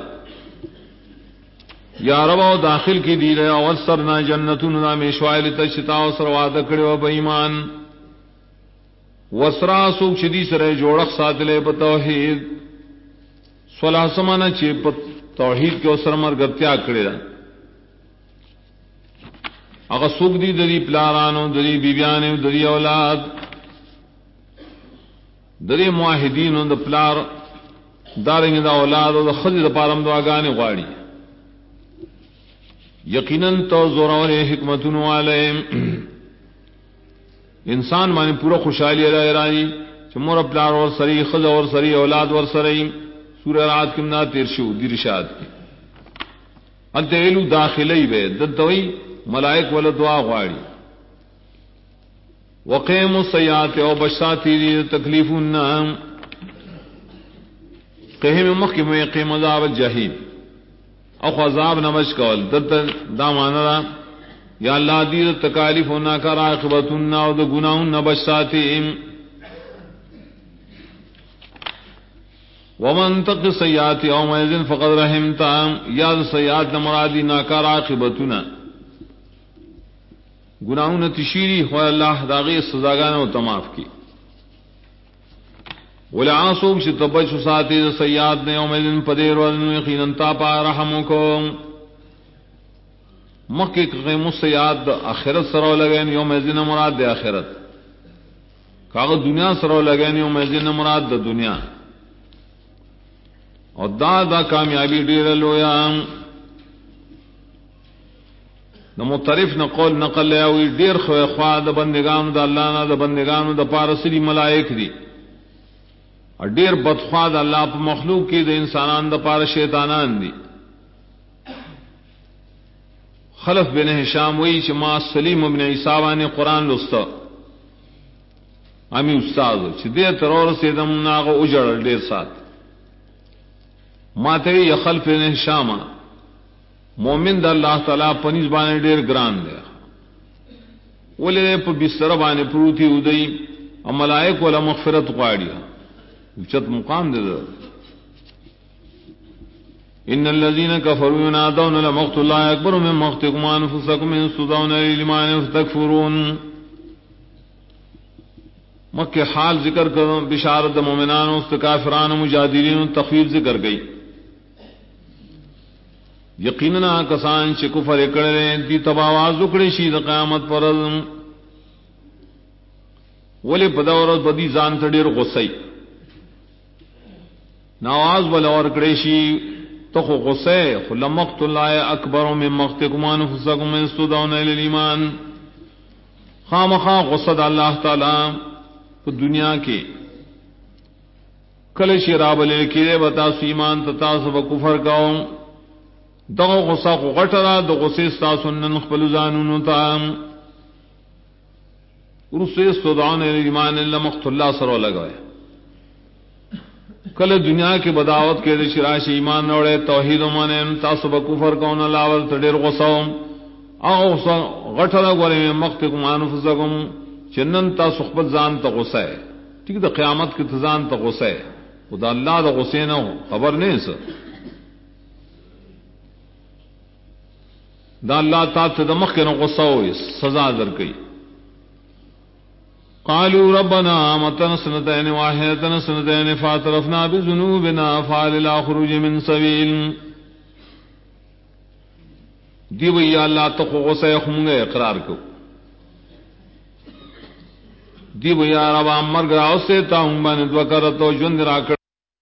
S1: یا رب او داخل کی دی رہے او سرنا جنتون نا میشوائل تشتا او سر وعدہ کړو په ایمان وسرا سوک شدی سره جوړخ ساتلې په توحید صلاح سمانه چې په توحید کې اوسر مرګتیا کړی دا هغه سوک دی د دې پلارانو د دې بیبيانو د دې اولاد د دې موحدینو د پلار دارنګ د اولاد او د خځې د پارم دعاګانې غواړي یقیناً تو زور حکمتن والے انسان باندې پورا خوشحالی راځي چې مور خپل اور سری خذ اور سری اولاد ور سری سورہ رات کې نا تیر شو دی رشاد کې انت ایلو داخلي به دتوي ملائک ول دعا غواړي وقیم السیئات او بشاتی تکلیفنا قهم مخکم یقیم عذاب الجحیم او عذاب نمش کول دلته دا معنا یا الله دې تکالیف ہونا کر عاقبتنا او د گناہوں نبشاتهم ومن تق سیئات یومئذ فقد رحمتهم یا سیئات مرادی ناکار عاقبتنا گناہوں تشیری ہو اللہ داغی سزاگان و تماف کی ولعاصوب چې تبچ ساتي د سیئات نه یومئذ پدیر ورن یقینا تا پا رحمکم مکه قیم السیئات د اخرت سره لګین یومئذ مراد د اخرت کاغه دنیا سره لګین یومئذ مراد د دنیا او دا کامیابی ډیر لویا نو مترف نه قول نقل او ډیر خو خوا د بندگانو د الله نه د بندگانو د پارسلی ملائک دي اور ډیر بدخوا د الله په مخلوق کې د انسانان د پاره شیطانان دي خلف بن هشام وی چې ما سلیم ابن عیسی باندې قران لسته امی استاد چې دې ترور سیدم ناغه اوجړ ډیر سات ما ته یې خلف بن هشام مومن د الله تعالی په نس باندې ډیر ګران دی ولې په بستر باندې پروتي ودی او ملائک ولا مغفرت غواړي چت مقام دے دا ان الذين كفروا ينادون لمقت الله اكبر من مقتكم انفسكم ان تدعون للإيمان فتكفرون مکہ حال ذکر کرو بشارت مومنان و کافران و مجادلین تخفیف ذکر گئی یقینا کسان چې کفر کړي دي تباواز وکړي شي د قیامت پر ولې په دا ورځ بدی ځان ته ډیر غوسه نواز ولا اور کړي تو غصه خل مقت الله اکبر من مقتكم انفسكم استدعون الى الايمان خامخا غصه الله تعالی په دنیا کې کله شراب لیکي بتا ایمان ته تاسو په کفر کاوم دغه غصه غټرا د غصه تاسو نن خپل ځانونو ته رسے استدعون ایمان الا مقت اللہ سرو لگائے کل دنیا کے بداوت کے شراش ایمان نوڑے توحید مانے تاسو کفر کون لاول تډیر غوسوم او غټه غوري مختکم انفسکم چنن تاسو خپل ځان ته غوسه ہے ٹھیک ده قیامت کې ځان ته غوسه ہے خدا الله د غوسې نه خبر نه سه دا الله تعالی ته د مخ کې نه غوسه وي سزا درکړي قالوا ربنا متنا سنتين واحدة سنتين فاعترفنا بذنوبنا فهل لا خروج من سبيل دی وی اللہ تو غصہ خم گئے اقرار کو دی وی رب مر گراو سے تا ہوں بن دو کر تو جن را کر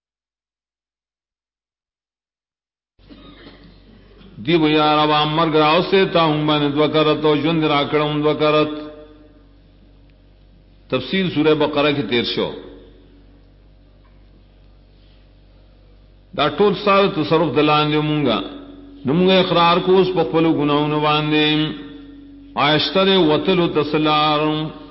S1: دی وی رب مر گراو سے تا ہوں بن دو کر تو جن را کر دو کرت تفصیل سورہ بقرہ کی 13 دا ټول سال تصرف دلان جو مونگا نمونگا اقرار کو اس پخپلو گناہوں باندے آئشتر وطلو تسلار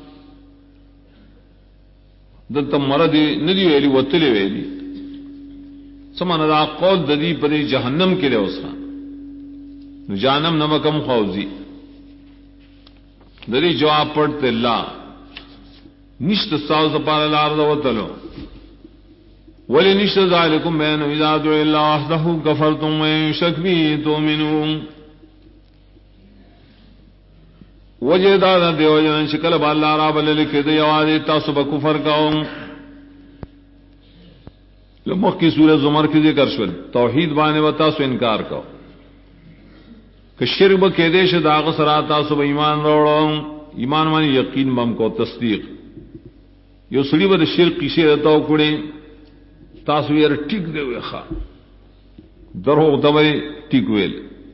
S1: دلتا مردی ندی ویلی وطلی ویلی سمانا دا قول ددی پدی جہنم کے لئے اسرا جانم نمکم خوزی دری جواب پڑھتے اللہ نشت ساوز پار الارض وطلو ولی نشت ذالکم بین اذا دعو اللہ وحدہ کفرتم وین شک بھی تومنون وجہ دادا دیو جنن شکل با اللہ راب للکھ دی آوازی تاسو با کفر کاؤں لمخ کی سورہ زمر کی ذکر شول توحید بانے و تاسو انکار کاؤ کہ شرک با کہدیش داغ سرا تاسو با ایمان روڑاؤں ایمان مانی یقین بم کو تصدیق یو سڑی با شرک کسی رتاو کڑی تاسو یې ټیک دی وخا دروغ دمري ټیک ویل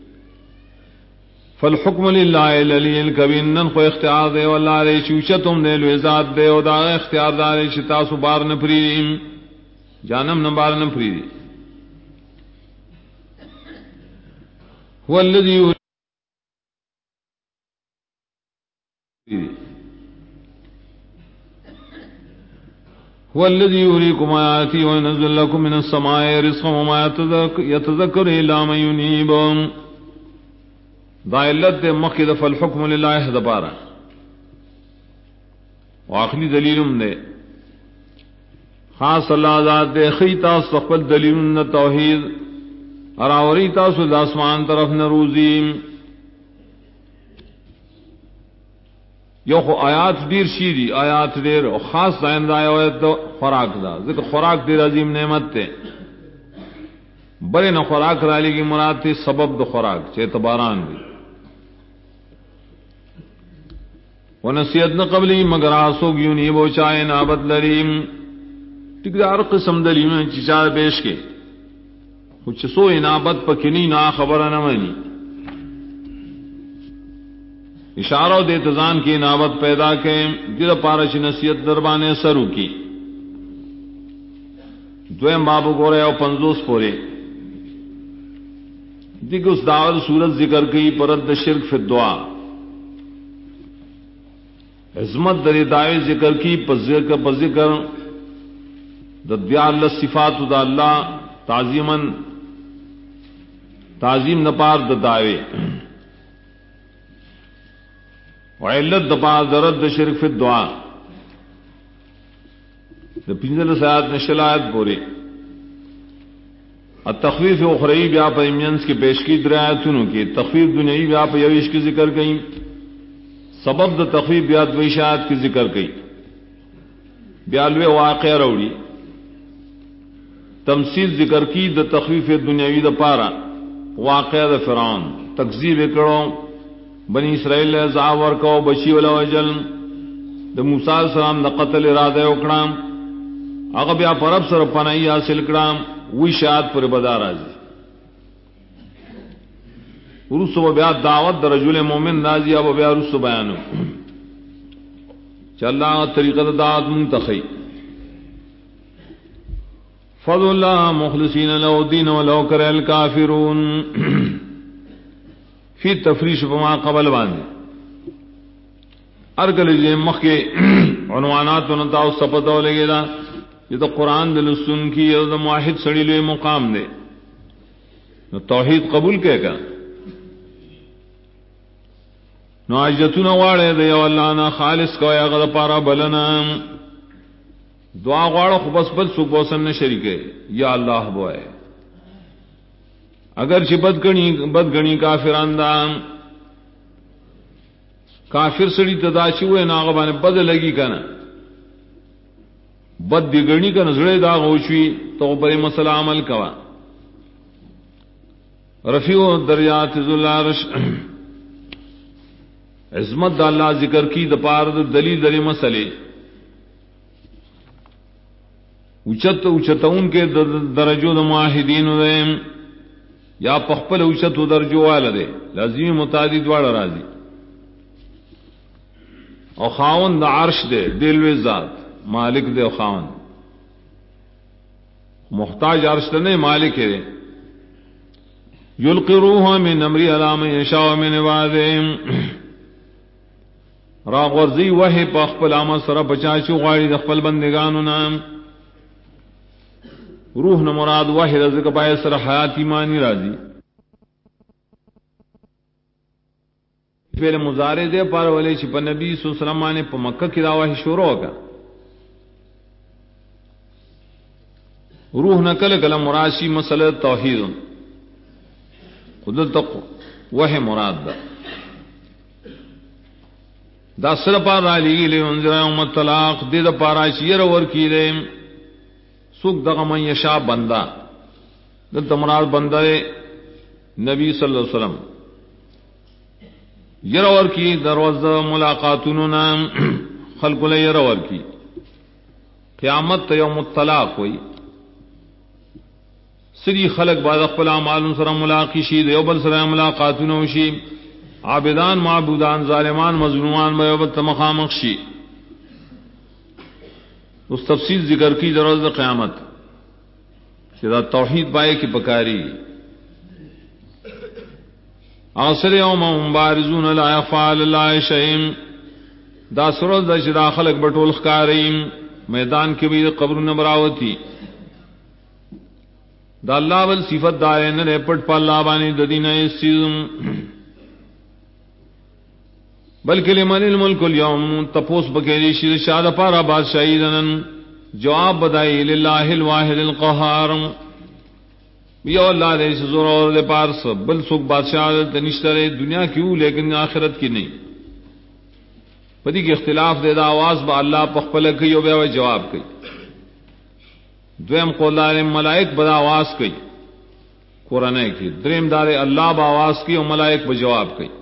S1: فالحكم لله العلي الكبير نن خو اختیار دی والله لري چوچتم نه لوی ذات دی او دا اختیار دار چې تاسو بار نه پری جانم نه بار نه پری هو الذي هو الذي يريكم آياته وينزل لكم من السماء رزقا وما يتذكر إلا من ينيب دا علت مخد فالحكم لله دبارا وآخری دلیلم دے خاص اللہ ذات دے خیتا استقبل دلیلن توحید اراوری تاسو داسمان طرف نروزیم یو خو آیات دیر شیری آیات دیر او خاص زائن دا آیت خوراک دا ذکر خوراک دیر عظیم نعمت تے بڑے نہ خوراک رالی کی مراد تے سبب دا خوراک چہ اعتباران دی ونسیت نہ قبلی مگر آسوگ یونی بوچائے نابت لریم ٹکدار قسم دلیم چچار پیش کے کچھ سو انابت پکنی نا خبر نمانی اشارہ دے تزان کی نابت پیدا کے جد پارش نصیحت دربانے سرو کی دویم بابو کو رہے او 50 پورے دیکھ اس دعوت صورت ذکر کی پرد شرک فی الدعا عظمت دری دعوی ذکر کی پذکر ددیال صفات دا اللہ تعظیم نپار دعوی وعلت دپا درد شرک فی الدعا دا پنجل سیاد نشل آیت پوری التخفیف اخرئی بیا پا امینس کی پیشکی درآیتونو کی تخفیف دنیای بیا پا یویش کی ذکر کئی سبب دا تخفیف بیا دویش آیت کی ذکر کئی بیالوے واقع روڑی تمثیل ذکر کی دا تخفیف دنیاوی دا پارا واقع دا فرعون تکذیب کرو بنی اسرائیل زاور کو بچی ولا وجل د موسی علیہ السلام د قتل اراده وکړم هغه بیا پرب سره پناهي حاصل کړم وی شاد پر بدار راځي ورسو بیا دعوت د رجل مومن نازی ابو بیا رسو بیانو چلا طریقه دعوت منتخی فضل الله مخلصین له الدين ولو كره الكافرون فی تفریش بما قبل باندې ارگل جے مخ کے عنوانات ونتا او سپتو لگے دا یہ تو قرآن دل سن کی یہ تو موحد سڑی لوے مقام دے نو توحید قبول کے کا نو عجتنا واڑے دے اللہ نا خالص کو یا غد پارا بلنا دعا غواړه خو بس بل څوک وسن نه شریکه یا الله بوئے اگر چې بدګنی کافران دا کافر سړی تداشي وې ناغه باندې بد لګي کنه بد دی گنی کنه زړه دا غوشوي تو پر مسله عمل کوا رفیع دریات ذل عرش عظمت د الله ذکر کی د پار د دلیل درې مسلې اوچتون کے درجو د معاہدین دیم یا پخپل اوچت درجو والے لازمی متعدد والا راضی او خاون د عرش دے دلوی ذات مالک دے خاون محتاج عرش نے مالک ہے یلقی روح من امری علام یشاء من عبادہم را غرزی وحی پخپل آمد سر بچاچو غاڑی د خپل بندگانو نام روح نہ مراد واحد رزق پائے سر حیات ایمانی راضی پھر مضارع دے پار والے چھ پر نبی صلی اللہ علیہ وسلم نے پا مکہ کی دعوی شروع ہوگا روح نہ کل کل مراشی مسئلہ توحید خود تک وہ مراد دا سر پار رالی لے انذر یوم الطلاق دے دا پارا چیر ور کی لے سوک دغه من یشا بندہ دلتا مراد بندہ نبی صلی اللہ علیہ وسلم یرور کی دروز ملاقاتونو نام خلق لے یرور کی قیامت یوم الطلاق ہوئی سری خلق بعد اقبل اعمال سر ملاقی شی دیو بل سر ملاقاتونو شی عابدان معبودان ظالمان مظلومان بیوبت مخامخ شی اس تفصیل ذکر کی ضرورت قیامت سیدھا توحید پائے کی پکاری آصر یوم مبارزون لا یفعل اللہ شیء دا سرود دا شدا خلق بٹول خکاریم میدان کے بھی قبر نبراوتی دا اللہ بل صفت دارے نرے پٹ پا اللہ بانی ددین اس چیزم بلکہ لمن الملک اليوم تپوس بکیری شیر شاد پارا بادشاہی دنن جواب بدائی للہ الواحد القہار یا اللہ دے زور اور دے پارس بل سوک بادشاہ تنشترے دنیا کیوں لیکن آخرت کی نہیں پدی کی اختلاف دے دا آواز با اللہ پخپل کی و بے جواب کی دویم قول دار ملائک بدا آواز کی قرآن کی دریم دار اللہ با آواز کی و ملائک بجواب کی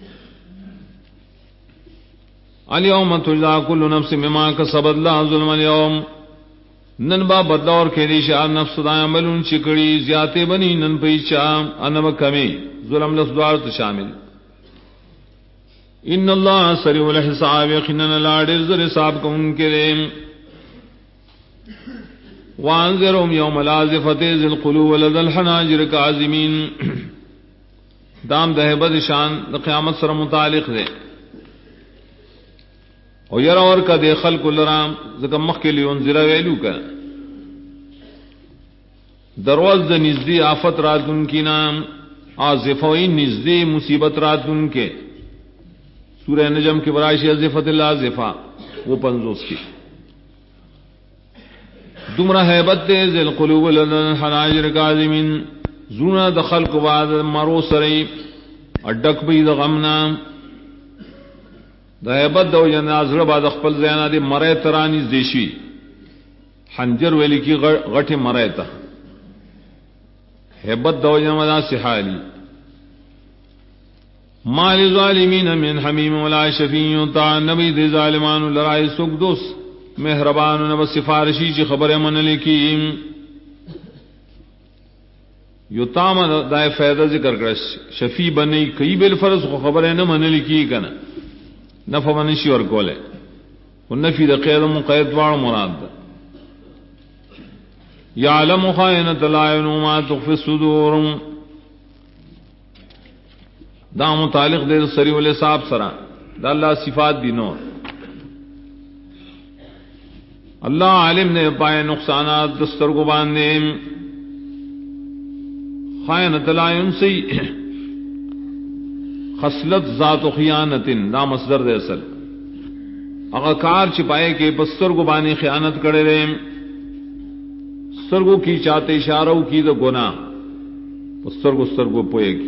S1: الیوم تجزا کل نفس بما کسبت لا ظلم اليوم نن با بدلور کے دیشا نفس دا عملون چکڑی زیادے بنی نن پیچا انم کمی ظلم لفظوار شامل ان اللہ سریع الحساب یقیناً لاڈر زر حساب کو ان کے لئے وانذرهم یوم الازفت ذی القلوب لدى الحناجر کاظمین دام دہبت شان قیامت سر متعلق دے او یرا اور کا دے خلق لرام زکا مخ کے لیے انذرا ویلو کا دروز د نزدی آفت راتن کی نام آزفوئی نزدی مصیبت راتن کے سورہ نجم کے برائش ازفت اللہ زفا وہ 50 کی دمرہ حیبت دے ذی القلوب لدن حناجر کاظمین زونا دخل کو بعد مرو سری اڈک بی دغمنا دا حیبت دو جنازر بعد اخپل زینا دی مرے ترانی دیشی حنجر ویلی کی غٹ مرے تا حیبت دو جنازر سحالی مال ظالمین من حمیم ولا شفیع تا نبی دی ظالمان لرائی سکدوس مہربان نب سفارشی چی خبر من لکی یو تام دائے فیضہ ذکر کرش شفیع بنی کئی بالفرض خبر نہ من لکی کنا نفع منشی اور کولے و نفی دا قید مقید وار مراد دا یعلم خائنت العین ما تخفی الصدور دا متعلق دے سریع الحساب سرا دا اللہ صفات دی نور. اللہ عالم نے پائے نقصانات دستر کو باندھے خائنۃ العیون سے خصلت ذات و خیانت دا مصدر دے اصل اگر کار چھپائے کے پستر کو بانے خیانت کرے رہے سرگو کی چاہتے اشاروں کی تو گناہ پستر کو پوئے کی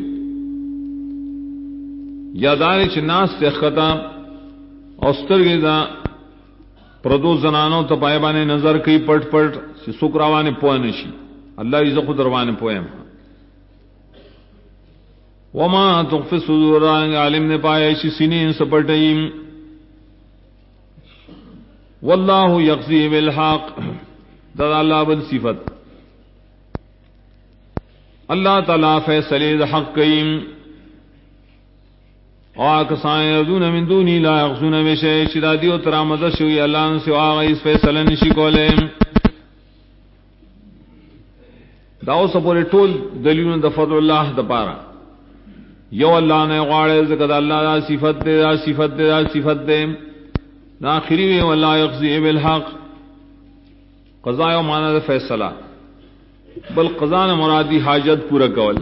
S1: یادار چناس سے خطا اوستر کے دا پردو زنانوں تپائے بانے نظر کی پٹ پٹ سکراوانے پوئے نشی اللہ عز خود روانے پوئے وما تخفی صدور عالم نے پایا ایسی سینے سپٹیم واللہ یقضی بالحق دا اللہ بل صفت اللہ تعالیٰ فیصلے حق قیم آکسائیں یردون من دونی لا یغزون بشے شدادی و ترامدر شوی اللہ نے سوا غیس فیصلہ نشی کولے داو سپورے ٹول دلیون دا فضل اللہ دا پارا یو اللہ نے غاڑے ذکر اللہ دا صفت دے دا صفت دے دا صفت دے ناخری وی واللہ یقضی بالحق قضاء و معنی دا فیصلہ بل قضاء مرادی حاجت پورا کول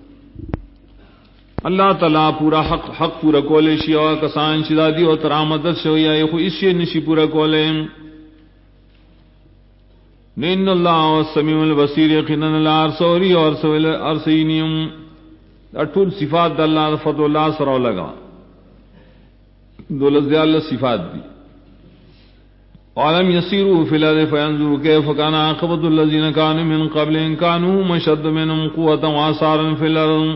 S1: اللہ تعالیٰ پورا حق پورا کولے شیعہ کسان شدادی و ترامدت شویا یخو اس شیع نشی پورا کولے نین اللہ والسمیع البصیر یقیناً اللہ ارسوری اور ارسینیم اٹھول صفات دا اللہ فضل اللہ سراؤ لگا دولت اللہ صفات دی عالم یسیروا فی الارض فینظروا کیف کان عاقبۃ الذین کانوا من قبل ان کانوا مشد منهم قوة واثارا فی الارض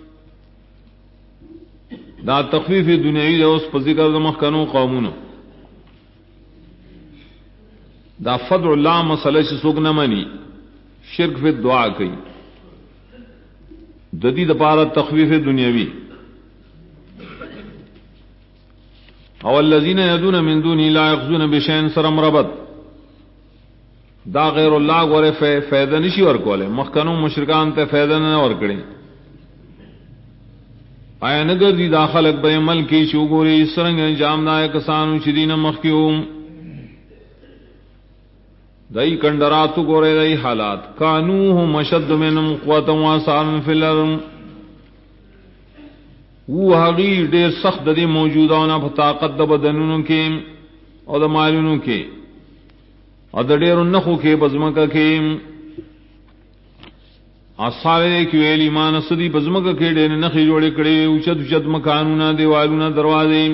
S1: دا تخفیف دنیاوی دا اس پر ذکر دا مخکنو قومونو دا فضل اللہ مسئلہ چی سوک نمانی شرک فی دعا کئی ددی دا پارا تخفیف دنیاوی او الذین یدون من دونی لا یغزون بشین سرم ربط دا غیر اللہ گورے فیدہ نشی ورکولے مخکنو مشرکان تے فیدہ نہ ورکڑے آیا نگر دی داخل اکبر عمل کی شوگوری اس رنگ انجام دائے کسانو شدین مخیوم دائی کندراتو گورے دائی حالات کانوہ مشد منم قوتا واسارن فی الارم وہ حقیر دیر سخت دی موجودانا فتاقت دا بدنونوں کے اور دا مالونوں کے اور دا دیر نخو کے بزمکہ کے آسارے کی ویل ایمان صدی بزمکہ کے دیر نخی جوڑے کڑے اچت مکانونا دیوالونا دروازے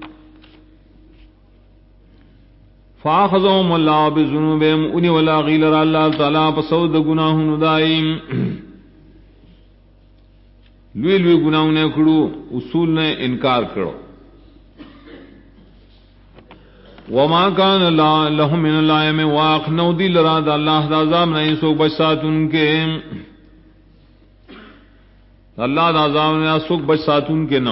S1: فاخذهم اللہ بذنوبهم انہی ولا غیلر اللہ تعالیٰ پسود گناہن دائم لوی لوی گناہوں نے کھڑو اصول نے انکار کرو وما کان لهم من اللہ میں واق نو دی لرا دا اللہ دا عذاب نہیں سوک بچسات ان کے اللہ دا عذاب نہیں سوک بچسات ان کے نو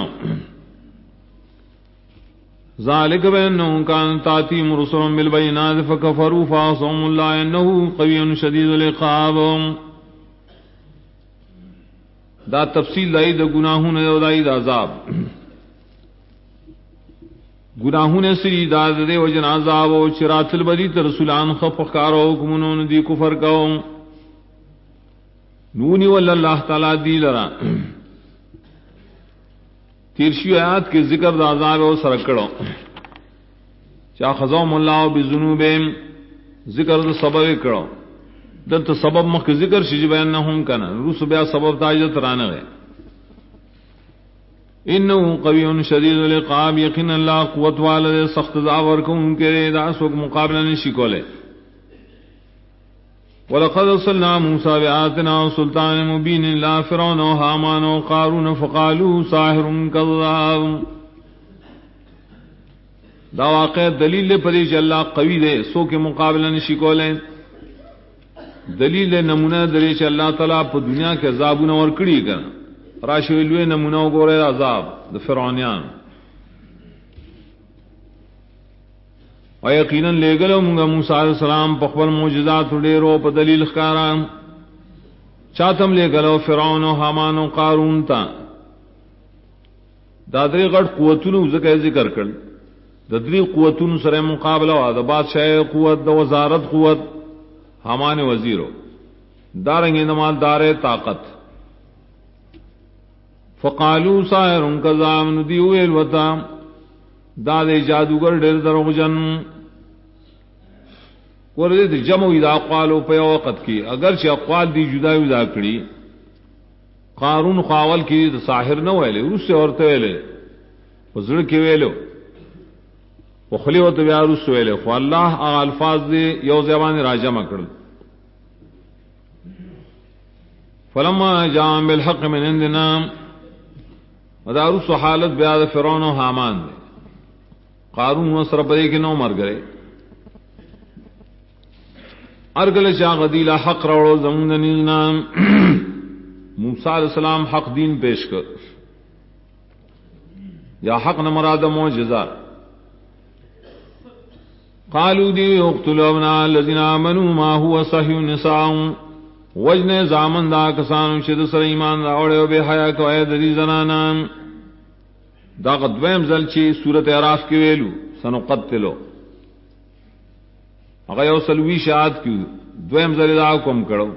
S1: ذالک بینہم کان تاتیم رسول بالبینات فکفروا فعصم اللہ انہو قوی شدید العقاب دا تفصیل دائی دا گناہوں نے دائی دا عذاب گناہوں نے سری دا دے وجن عذاب و چرات البدی ترسولان خفقارو کمنون دی کفر کاؤ نونی واللہ تعالی دی لرا تیرشی آیات کے ذکر دا عذاب و سرکڑو چاہ خضوم اللہ بذنوبیم ذکر دا سبب کرو دلتا سبب مخ ذکر شج بینہم کنا روس بیا سبب تاجت رانا گئے انہو قوی شدید العقاب یقین اللہ قوت والد سخت دعور کو ان کے داس وقت مقابلہ نشی کولے وَلَقَدْ أَرْسَلْنَا مُوسَىٰ بِآيَاتِنَا وَسُلْطَانٍ مُبِينٍ إِلَىٰ فِرْعَوْنَ وَهَامَانَ وَقَارُونَ فَقَالُوا سَاحِرٌ كَذَّابٌ دا واقع دلیل پری کہ اللہ قوی دے سو کے مقابلہ نشی کولے دلیل نمونہ دری کہ اللہ تعالیٰ پا دنیا کے عذابوں اور کڑی کر راشویلوے نمونہ گورے عذاب دا فرعونیان و یقیناً لے گلو منگا موسیٰ علیہ السلام پخبر موجزات ڈیرو پا دلیل خکارا چاتم لے گلو فرعون و حامان و قارون تا دا درې غټ قوتونو ځکه ذکر کړل د درې قوتونو سره مقابله وا د بادشاہ قوت د وزارت قوت حامان وزیرو دارنګ د مالدار طاقت فقالوا ساحر كذاب ندی ویل وتا دا د جادوګر ډېر دروغجن ورته د جمع اذا قالوا په وخت کې اگر چې اقوال دی جدا جدا کړي قارون خاول کې د ساحر نه ویلې روسه ورته ویلې وزړه کې ویلو وخلی وته بیا روسه ویلې خو الله هغه الفاظ دی یو ځوان راجمع کړل فلما جاء بالحق من عندنا ودارو حالت بیا د فرعون او حامان دی قارون سره پدې کې نو مر گئے ارگل چا غدیلا حق راوړو زمون نام موسی علیہ السلام حق دین پیش کر یا حق نہ مراد معجزہ قالوا دی اقتلوا ابناء الذين امنوا ما هو صحيح نساء وجن زامن دا کسان چې د سره ایمان راوړو به حیا کوي د دې زنانان دا قدویم زل چې سورۃ اعراف کې ویلو سنقتلوا هغه یو سلوي شاد کیو دویم زل دا کوم کړو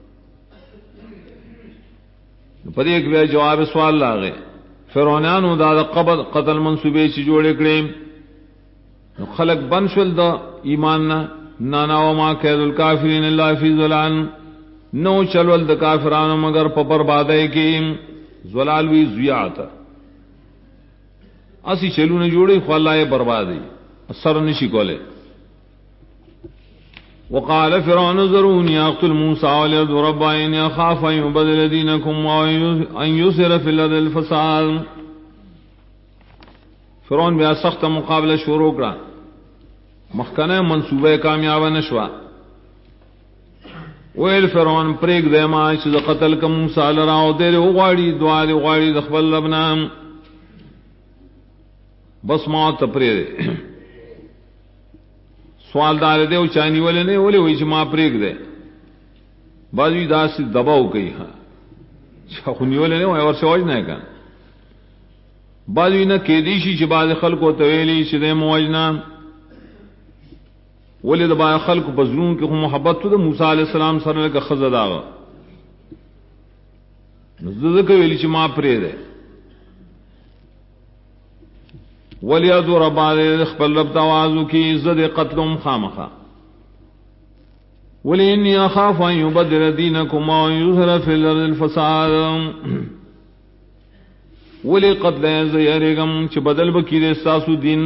S1: په دې کې جواب سوال لاغه فرعونانو دا قتل منسوبې چې جوړ کړي نو خلق بنشل دا ایمان نانا وما کید الکافرین الا فی ضلال نو چلول د کافرانو مگر په بربادۍ کې ضلال وی زیات اسی چلونه جوړي خو الله یې بربادي اثر نشي کوله وقال فرعون ذروني اقتل موسى وليضرب عيني اخاف ان يبدل دينكم وان يسر في الارض الفساد فرعون بیا سخت مقابله شروع کړه مخکنه منصوبه کامیاب نشوا ویل فرعون پرېګ دیما چې قتل کوم موسی لراو دې وغواړي دعا دې وغواړي د خپل لبنام بس ما ته پرې سوال دار دے او چانی والے نے ولې وای چې ما پرېګ دے بازوی داسې دباو کوي ها خو نیولې نه وای ورشه وای نه کړه بازوی نه کې دي شي چې باز خلکو ته ویلي چې د موجنا ولې د با خلکو بزرون کې خو محبت ته موسی علی السلام سره له خزه داغه نزدې کوي چې ما پرې دے ولیذو ربال خپل رب توازو کی عزت قتلهم خامخا ولی انی اخاف ان یبدل دینکم ویظهر فی الارض الفساد ولی قتل زیرغم چې بدل بکیره تاسو دین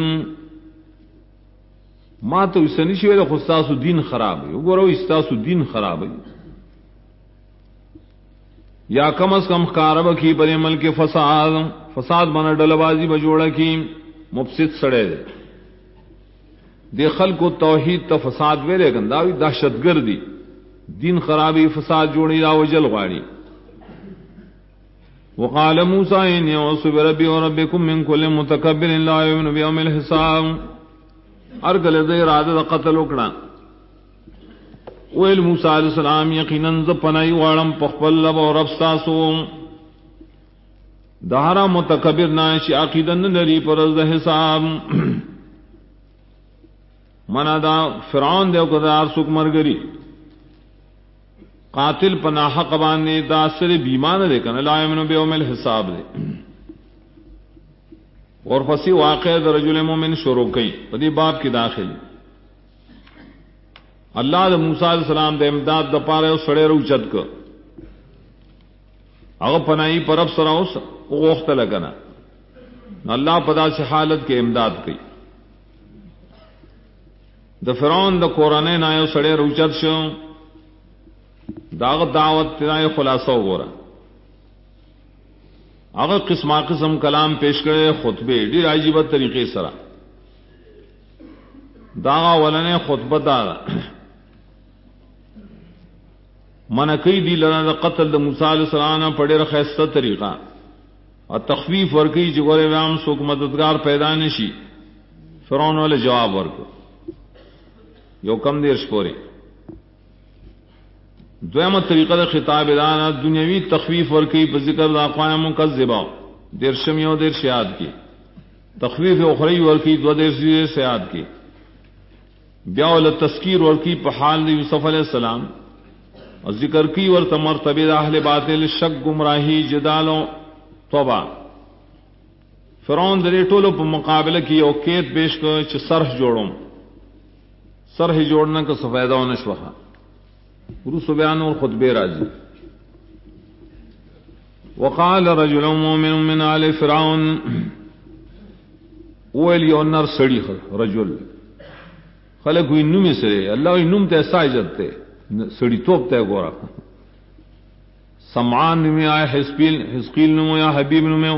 S1: ما ته وسنی شوی له تاسو دین خراب وګورو تاسو دین خراب یا کم از کم خراب کی پر عمل کے فساد بنا ڈلبازی بجوڑا کی مفسد سڑے دے خلق و توحید تا فساد ویلے گنداوی دہشت گردی دین خرابی فساد جوڑی را وجل غاڑی وقال موسیٰ انی اعوذ بربی و ربکم من کل متکبر لا یؤمن بیوم الحساب ارگل دے ارادہ قتل اکڑا ویل موسیٰ علیہ السلام یقیناً زپنائی وارم پخپل لب و رب ساسو دہرا متکبر ناشی عقیدن لری پر از حساب منا دا فرعون دیو کدار سک مرگری قاتل پناہ حق باندے دا سر بیمان دے کن لا یمنو بیوم الحساب دے اور پسی واقع دا رجل مومن شروع کئی پدی باب کی داخل اللہ دا موسیٰ علیہ السلام دا امداد دا پارے اس سڑے رو چد کر اگر پناہی پر اب سراؤس وقت لگنا اللہ پدا سے حالت کے امداد کی دا فرعون دا قرآن نایو سڑے روچت شو داغت دعوت تنائے خلاصہ گورا اگر قسم کلام پیش کرے خطبے ڈیر عجیبت طریقے سرا داغا ولنے خطبہ داغا منقی دی لنا دا قتل دا موسیٰ علیہ السلام پڑے رخیستہ طریقہ اور تخفیف ورکی جگورے وام سوک مددگار پیدا نشی فرعون والے جواب ورکو یو کم دیر شپوری دویمت طریقہ دا خطاب دانا دنیاوی تخفیف ورکی پر ذکر دا اقوام مکذبہ درشمی و در شیاد کی تخفیف اخری ورکی دو در سیاد کی بیاول تذکیر ورکی پحال یوسف علیہ السلام اور ذکر کی ورت مرتبہ اہل باطل شک گمراہی جدالوں توبہ فرعون درې ټولو په مقابله کې یو کېد پیش کړ چې سرح جوړوم سرح جوړنا کا سفیدہ و نشوخا روس بیان اور خطبے راضی وقال رجل مؤمن من آل فرعون ویلی نر سڑی رجل خلق ہوئی نمی سرے اللہ ہوئی نم تے سائجت تے سڑی توپ تے گورا سمعان نمی آئے حزقیل نمو یا حبیب نمو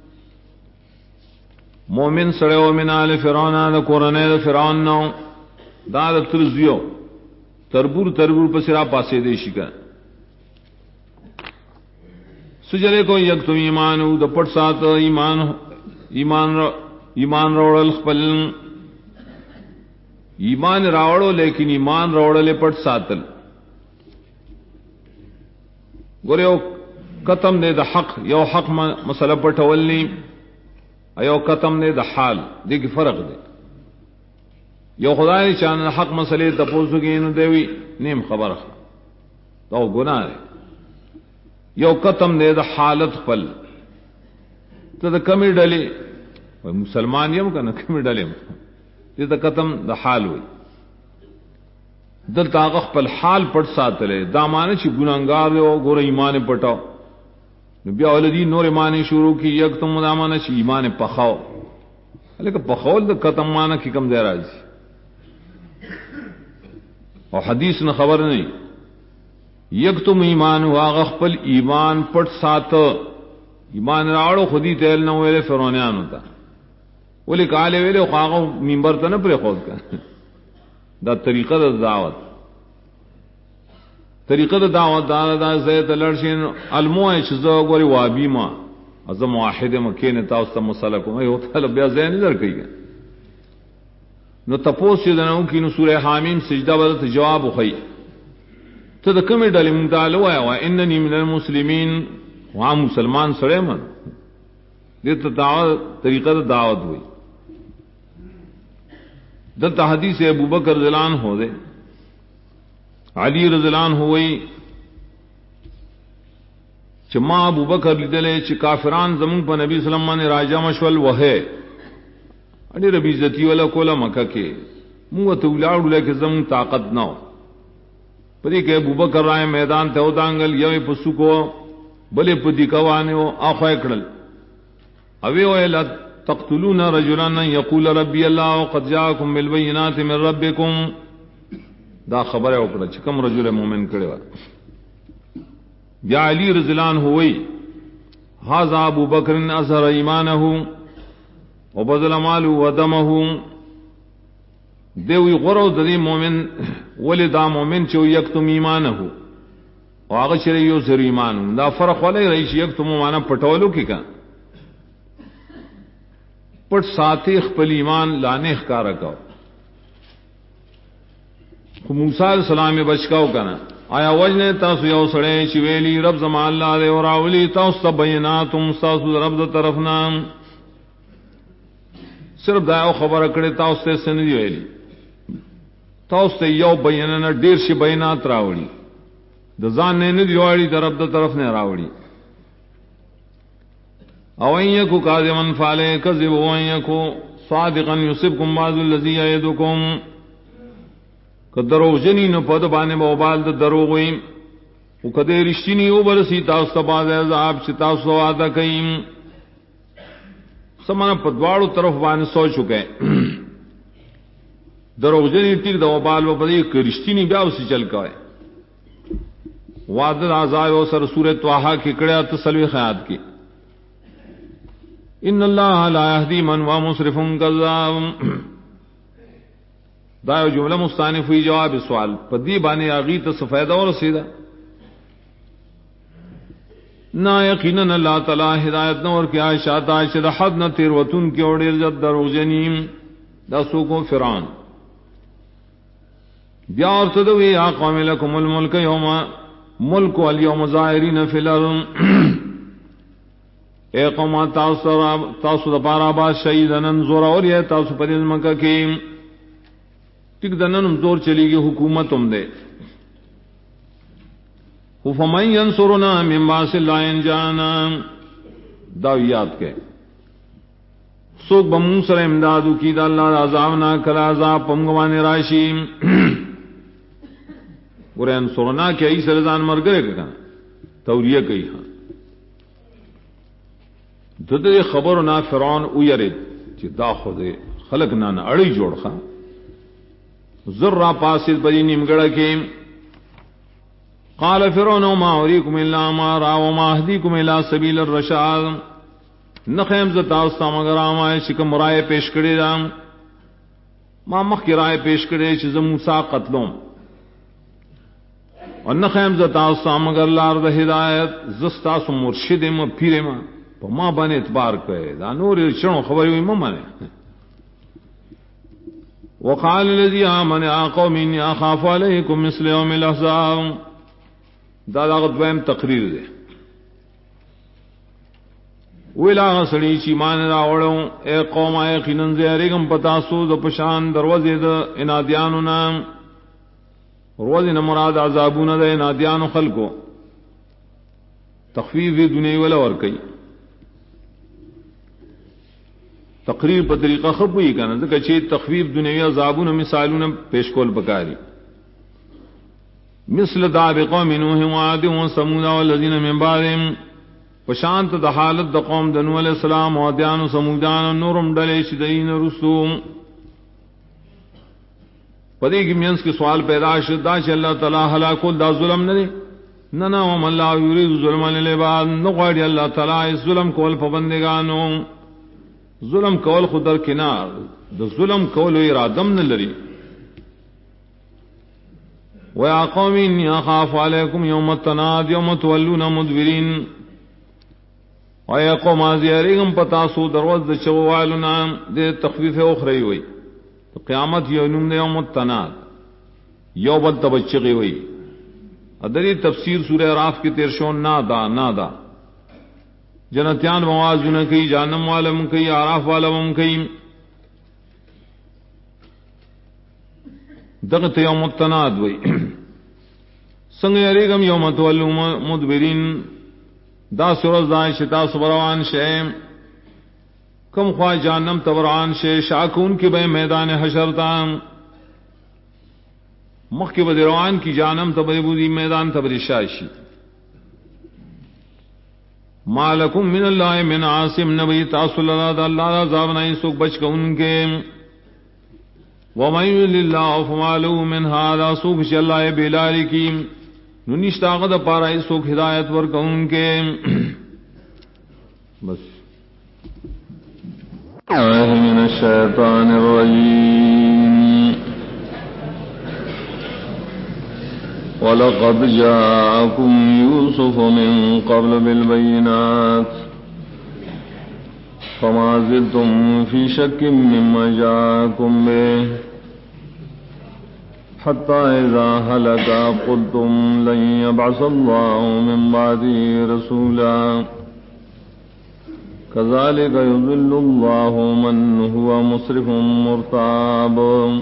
S1: مومن سڑے و من آل فرعون دا قرآن دا فرعون نو دا دا ترزیو تربور پسرا پاسے دیشی کا سجرے کو یک تو ایمانو دا پٹ سات ایمان روڑل خپل ایمان راوڑو لیکن ایمان روڑلے پٹ ساتل گورے او قتم دے دا حق یو حق مسئلہ پٹولنی ایو قتم دے دا حال دیکھ فرق دے یو خدای چاند حق مسئلے تپوسو کی انو دیوی نیم خبر تو گناہ دے یو قتم دے دا حالت خپل تو دا کمی ڈلی مسلمان یم کنا کمی ڈلی دے دا قتم دا حال ہوئی دل تاغخ پل حال پٹ ساتلے دامانے چی گناہگار دے ہو گورا ایمان پٹاو بیا ولدی نور ایمان شروع کی یک تم دامانے چی ایمان پخاو لیکن پخول دا قتم مانا کی کم دے راجی اور حدیث نہ خبر نہیں یک تم ایمان واغخ پل ایمان پٹ سات ایمان راڑو خودی تیل نہ ویلے فرعونیان ہوتا ولی کالے ویلے خواغو ممبر تا نہ پر خود کا دا طریقہ دا دعوت دا زید لڑشین علموائے چیزا گوری وابی ما ازم واحد مکین تاوستا مسلکو میں ہوتا لبیا زین ادھر کئی گا نو تپوس چی دنو کی نو سورہ حامیم سجدہ بدت جواب خی تو دا کمی ڈالی ممتالو آیا وا اننی من المسلمین وہاں مسلمان سڑے من دیتا دعوت طریقہ دا دعوت ہوئی دلتا حدیث ابو بکر رضی اللہ عنہ ہو دے علی رضی اللہ عنہ ہوئی چھ ما ابو بکر لیدلے چھ کافران زمان پا نبی صلی اللہ علیہ وسلم راجہ مشول وحے اڈی ربی عزتی والا کولا مکہ کے منگو تولاڑو لے کے زمان طاقت ناو پدی کہ ابو بکر رائے میدان تے دانگل یوی پسو کو بلے پدی کوانے ہو آخوائے کڑل اوی ہوئے لا تقتلون رجلان یقول ربی اللہ وقد جاکم بالبینات من ربکم دا خبر ہے اکڑا چکم رجل مومن کڑے وا یا علی رضی اللہ عنہ ہوئی حاذا ابو بکر اظہر ایمانہ وبذل مالہ ودمہ دیوی غرو ددی مومن ولی دا مومن چو یکتم ایمانہ و آغا چرے یو سر ایمانہ دا فرق والے رئیش یکتم مانا پٹولو کی کا پٹ ساتھی خپل ایمان لانے اخکارا کاؤ موسیٰ علیہ السلام بچکاو کنا آیا وجنے تاسو یو سڑے چویلی رب زمان اللہ دے اور آولی تاسو بیناتم تاسو رب دا طرفنا صرف دایو خبر اکڑے تاسو تے سندی ویلی تاسو تے یو بیننا دیر شی بینات راوڑی دا زان نے ندی واری دا رب دا طرف نے راوڑی او ان یکو کاذبا فعلے کذب و ان یکو صادقا یصبکم بعض الذی یعدکم کدرو جنی نو پد بانے موبال د دروغویم او کدی رشتنی او برسی تاسو باز عذاب چې تاسو وعده کئم سمانه پدواړو طرف باندې سوچ چکے دروغ جنی ټیک د موبال و پدی ک رشتنی بیا اوس چل کوي وعده عذاب او سر سورۃ طه کې کړه تسلوی خیات کی ان اللہ لا یهدی من هو مسرف کذاب دا جملہ مستانف ہوئی جواب سوال پدی بانے آغی تا سفیدہ اور رسیدہ نا یقینا اللہ تعالی ہدایت نور کیا شاعت آئیچہ دا حد نا تیروتن کی اوڑی رجت دروغ جنیم دا سوکو فرعون بیا اور تدوی یا قوم لکم الملک یوم ملک والیوم ظاہرین فی الارض اے قوم تاسو دپارا با شہیدن زور اور یہ تاسو پر مکہ کی ٹک دنن زور چلی گی حکومت ہم دے فمن ینصرنا من باس اللہ ان جانا دعویات کے سوک بمون سر امدادو کی دا اللہ عذابنا کلا عذاب پمگوان راشیم قرآن سرنا کہ ای سرزان مر گرے کہ توریہ کئی ہاں دے خبر نا فرعون اویرد چی دا خود خلق نانا اڑی جوڑ خواہ ذرہ پاسد بری نمگڑا کے قال فرعون ما اریکم الا ما را وما اهدیکم الى سبیل الرشاد نخیم زتاستا مگر آمائے شکم رائے پیش کرے رام ما مخ کی رائے پیش کرے چیز موسیٰ قتلوں اور نخیم زتاستا مگر لارد ہدایت زستاس مرشد ما پھیرے ما پا ما بان اعتبار کرے دا نور چنو خبری ہوئی ممانے وقال الذي آمن آقوم انی آخاف علیکم مثل یوم الاحزاب دا غدویم تقریر دے ویلا سڑی چی مان راوڑوں اے قوم آئے خینن زیرگم پتاسو دا پشان دروازے دا انادیانو نام روزی نمراد عذابون دا انادیانو خلقو تخفیف دنیا والا ورکی تقریر پر طریقہ خب ہوئی کہنا کہ چی تخفیف دنیا عذابون مثالون پیش کول پکاری مثل دعب قوم نوح وعاد وثمود والذین من بعدهم پشانت د حالت د قوم د نوح علیہ السلام او عادیان و سمودان نورم ڈلے شدین رسوم پدی کی مینس کے سوال پیدا شد دا چ اللہ تعالی ہلاک دا ظلم نہ نہ وم اللہ یرید ظلم للعباد نہ غیر اللہ تعالی ظلم کول پابندگانو ظلم کول خودر کنار د ظلم کول ارادم نہ لری وَيَا قَوْمِ إِنِّي أَخَافُ عَلَيْكُمْ يَوْمَ التَّنَادِ يَوْمَ تُوَلُّونَ مُدْبِرِينَ وَيَا قَوْمَ آزِيَارِگم پتاسو دروز د چوالنا دے تخفیف اخری ہوئی تو قیامت یوم یوم التناد یو بل تبچغی ہوئی ادری تفسیر سورہ اعراف کی تیرشون نادا جنتیان موازن کی جانم والم کی اعراف والم کی دغت یوم التناد وی سنگ یریگم یوم تولو مدبرین دا سروز دائیں شتا سبروان شیم کم خواہ جانم تبران شے شاکون کی بے میدان حشر تام مخ کی بدروان کی جانم تبری بودی میدان تبری شاشی مالکم من اللہ من عاصم نبی تاصل اللہ دا اللہ عذاب نہیں سوک بچ کا ان کے وَمَن يُضْلِلِ اللَّهُ فَمَا لَهُ مِنْ هَادٍ سوک چ اللہ بلاری کی نشتاغد پارا سوک ہدایت ور کا ان کے بس من الشیطان الرجیم وَلَقَدْ جَاءَكُمْ يُوسُفُ مِنْ قَبْلُ بِالْبَيِّنَاتِ فما زلتم في شك مما جاءكم به حتى إذا هلك قلتم لن يبعث الله من بعده رسولا كذلك يضل الله من هو مسرف مرتاب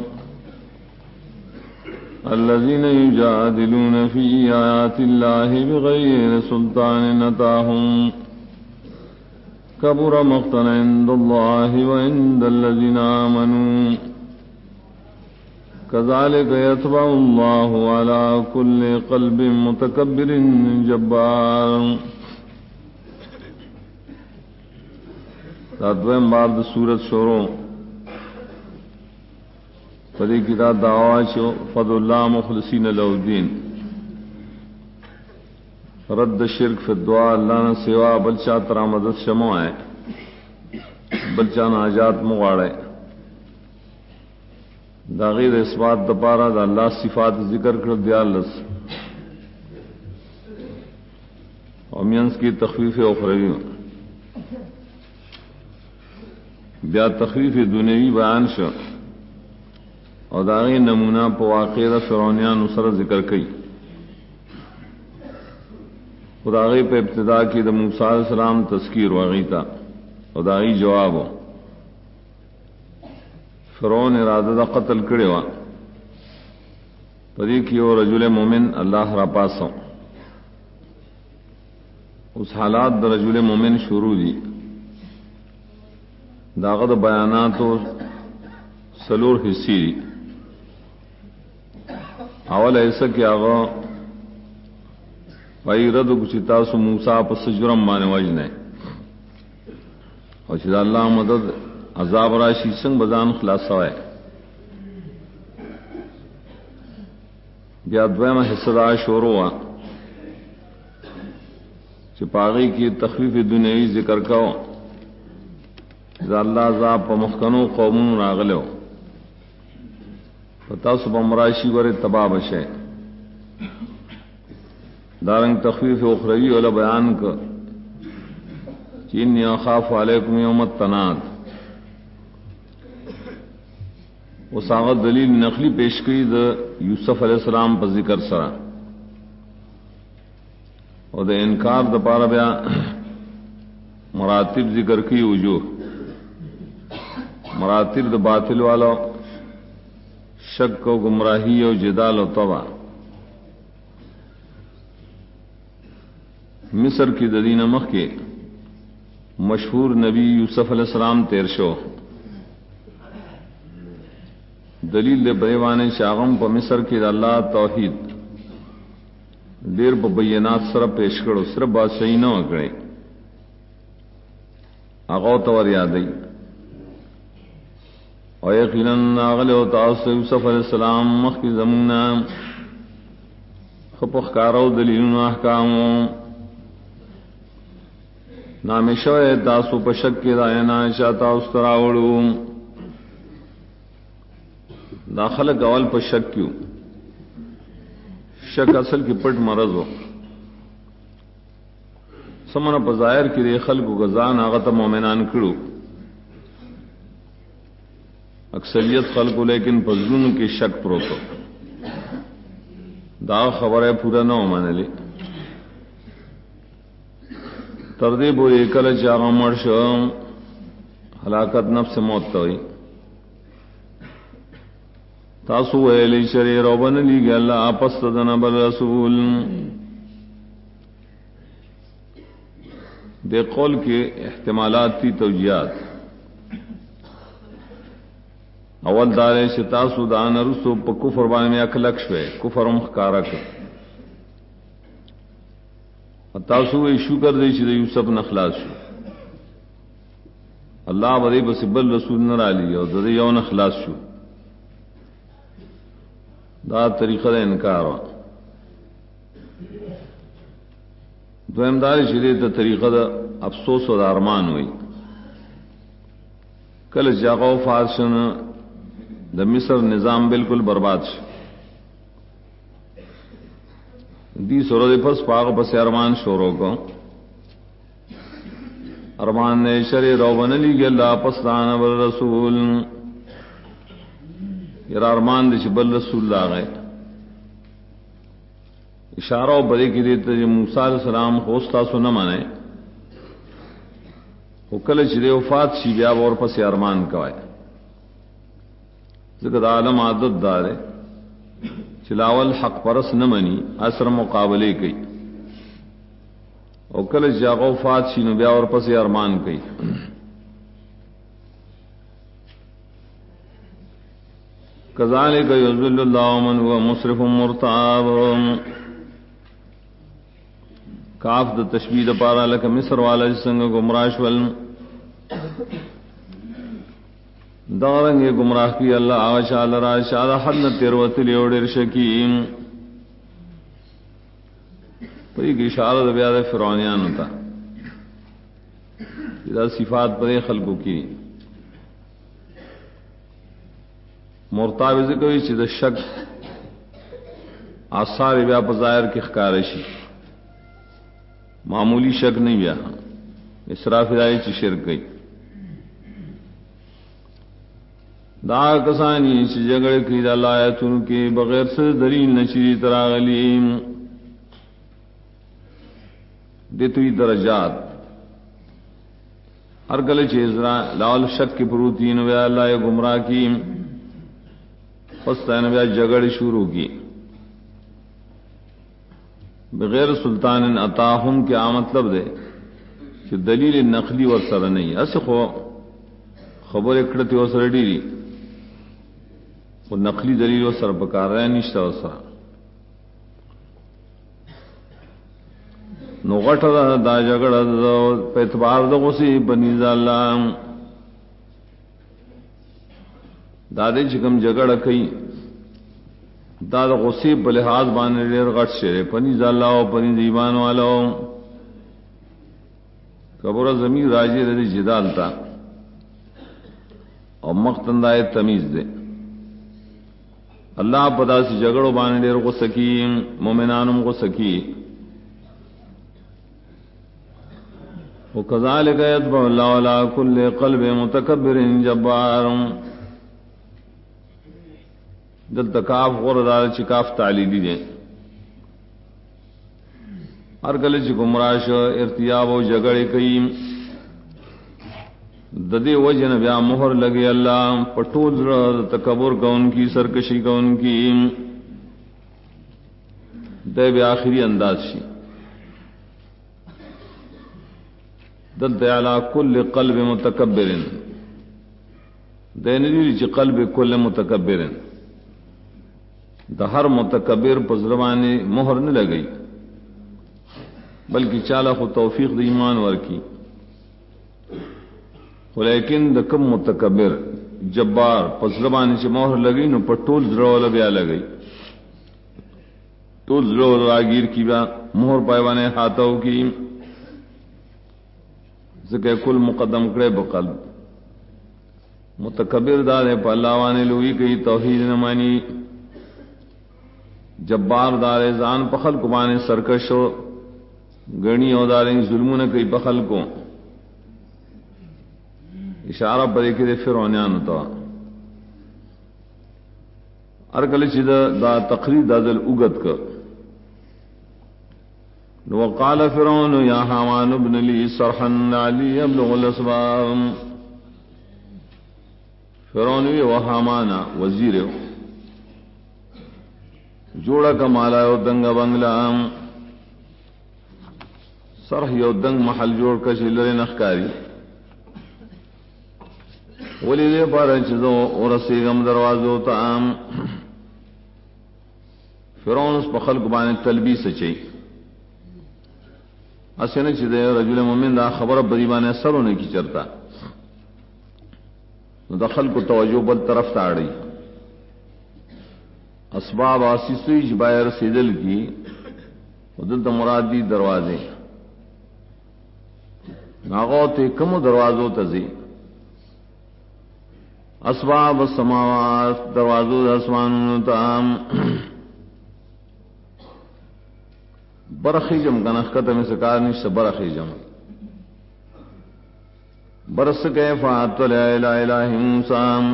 S1: الذين يجادلون في آيات الله بغير سلطان أتاهم كبر مقتا عند الله وعند الذين آمنوا كذلك يطبع الله على كل قلب متكبر جبار. دویم باب سورت شروع پدی کتاب دعوا چو فضل اللہ مخلصین له الدین رد شرک فی الدعاء اللہ نے سوا بلچا ترا مدد شمو ہے بلچا ناجات مغاڑے دا غیر اثبات دپارا دا اللہ صفات ذکر کر دیا لس امینس کی تخفیف اخروی بیا تخفیف دنیوی بیان شو اور داغی نمونہ پا واقعہ فرعونیان سر ذکر کئی خداغی پہ ابتدا کی د موسیٰ علیہ السلام تذکیر واغیتا خداغی جواب ہو فرعون ارادہ دا قتل کرے وا پدی کی او رجل مومن اللہ را پاسوں اس حالات دا رجل مومن شروع دی داغد بیانات و سلور حصی دی اول ایسا کہ آغا وی رد کچھتا سو موسیٰ پس جرم مانے وجنے اور چیز اللہ مدد عذاب راشی سنگ بزان خلاصہ ہے بیا دویمہ حصہ دا شورو ہوا چپاغی کی تخفیف دنیاوی ذکر کرو اذا اللہ عذاب پا مخکنو قومون راغلو پتا سب امراشی ور تباہ بشے دارنگ تخفیف اخروی والا بیان کا چینی اخاف علیکم یوم التناد اس آغت دلیل نقلی پیش کی دا یوسف علیہ السلام پر ذکر سرا اور دا انکار دا پارا بیا مراتب ذکر کی وجوہ مراتب دا باطل والا شک و گمراہی و جدال و طبع مصر کی ددین مخ کے مشہور نبی یوسف علیہ السلام تیر شو دلیل دے بیوانے شاغم پا مصر کی اللہ توحید دیر پا بینات سر پیش کرو صرف بادشاہی نہ اکڑے آغاو تور یادئی اور یقیناً آغل و تاثر یوسف علیہ السلام مخ کی زمونہ خپخ کارو دلیلون احکامو نامیشو تاسو پا شک کی دائنا شاتا استراوڑو داخل اول پا شک کیوں شک اصل کی پٹ مرض ہو سمنا پا ظاہر کی دے خلق و غزان آغتا مومنان کرو اکثریت خلق لیکن پزلون کی شک پروتو دا خبر ہے پورا نہ ہو مانے لی تردے بو ایکل چاغا مرش ہلاکت نفس موت توئی تاسو ویلی شری روبن لی گیا اللہ آپس تدن بر رسول دے قول کے احتمالات تی توجیات اول دارے شتاسو دان رسو پا کفر بانے میں اکلک شوے کفر مخکارک تاسو وی شکر دے چھ دے یوسف نخلاص شو اللہ بدے بس بل رسول نرا لی اور دے یو نخلاص شو دا طریقہ دا انکار دویم دارے چھ دے تا طریقہ دا افسوس و دا ارمان ہوئی کل جاغو فارشن دا مصر نظام بالکل برباد شو دی سورہ پس پاک پس ارمان شورو کو ارمان نے شر روبن لی گیا اللہ پس دان بل رسول یر ارمان دے بل رسول لا گئے اشارہ بڑے کی دیتے جو موسیٰ علیہ السلام خوستا سو نہ مانے وہ کل چرے وفات شی بیا اور پس ارمان کوائے ذکر عالم عادت دارے چلاول حق پرس نہ منی اثر مقابلے کی او کل جاغو فات شینو بیا اور پس ارمان کی کذالک یذل اللہ من هو مسرف مرتاب کاف د تشبیہ پارا لک مصر والا سنگ گمراہ ول دارنگ گمراہ کی اللہ آشال راشاد حد تیروت لیوڑر شکیم پری کی اشارہ بیاد فرعونیان ہوتا اذا صفات پر خلقوں کی مرتاب ذکر چیز شک آثار بیا پظاہر کی خکارشی معمولی شک نہیں بیا اسراف رائی چی شرک گئی دا کسانی چی جگڑ کی دا لایتون کے بغیر سے دلیل نچی تراغلیم دیتوی درجات ہر گلے چیزرا لاول شک کی پروتین ویا اللہ گمراہ کی پستین ویا جگڑ شروع کی بغیر سلطان عطاہم کیا مطلب دے کہ دلیل نقلی اور سر نہیں ایسے خبر اکڑتی اور سر ڈیری وہ نقلی دلیل اور سر پکار رہے ہیں نشتہ اور سر نوغٹ دا جگڑ پہ اعتبار دو سی بنی اللہ دادے چکم جگڑ کئی داد غصی بلحاظ بانے دیر غٹ شرے پنی اللہ پنی دیوان والا قبر زمین راجی ردی جدال تا اور مختندائے تمیز دے اللہ پدا سے جگڑو بانے دیر غصکی مومنانم غصکی وَكَذَلِكَ يَطْبَعُ اللَّهُ عَلَى كُلِّ قَلْبٍ مُتَكَبِّرٍ جَبَّارٍ دل تکاف غردار چکاف تعلیلی دیں ہر گلے چ گمراش ارتیاب و جگڑے کئی ددے وجن بیا مہر لگے اللہ پٹول تکبر کا ان کی سرکشی کا ان کی دے بے آخری انداز شی دل تعالی کل قلب متکبر دے نجی چ قلب کل متکبر دا ہر متکبر پزربانی مہر نہ لگئی بلکہ چالا خو توفیق دا ایمان ور کی لیکن دا کم متکبر جبار پزربانی سے مہر لگئی نو پٹول ضرور بیا لگئی ٹول ضرور راگیر کی بیا مہر پائیوانے ہاتھوں کی ذکر کل مقدم کرے بقلب متکبر دارے پہلاوانے لوئی کئی توحید نمانی جبار دارے زان پخل کو بانے سرکشو گنی او داریں ظلموں نے کئی پخل کو اشارہ پر ایک دے فرعونیان ہوتا ارکل چیز دا تقریر دا دل اگت کر وقال فرعون یا حامان ابن لی صرحا علی ابلغ الاسباب فرعون و حامانا وزیر جوڑا کا مالا یو دنگ بنگلا سرح یو دنگ محل جوڑ کا چلر نخکاری ولی دے پارا چیزوں اور سیغم دروازو تام فرعون اس پخل کو بانے تلبی سچئی اسے چیزیں رجل مومن دا خبر بریبانے سر ہونے کی چرتا دخل کو توجہ بل طرف تاڑی اسباب آسیسوی جبائر سیدل کی ودلتا مرادی دروازے ناغوتے کم دروازوں تزی اسباب السماوات دروازوں اسمان تام برخی جم کنخت میں سکار نش برخی جم برس کے فاطلع الى الہ موسیٰ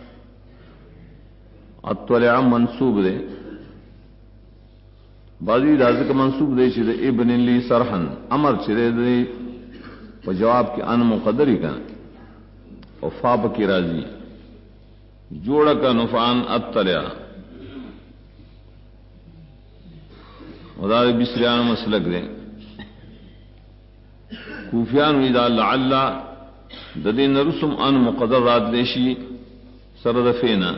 S1: اطلع منصوب دے بعضی رازق منصوب دے چھے ابن لی سرحن امر چھے دے و جواب کی ان مقدری کا و فاب کی رازی جوڑا کا نفعان اطلع ودار بسریان مسلک دے کوفیان ویدہ لعلا ددی نرسم ان مقدر رات دیشی سردفینا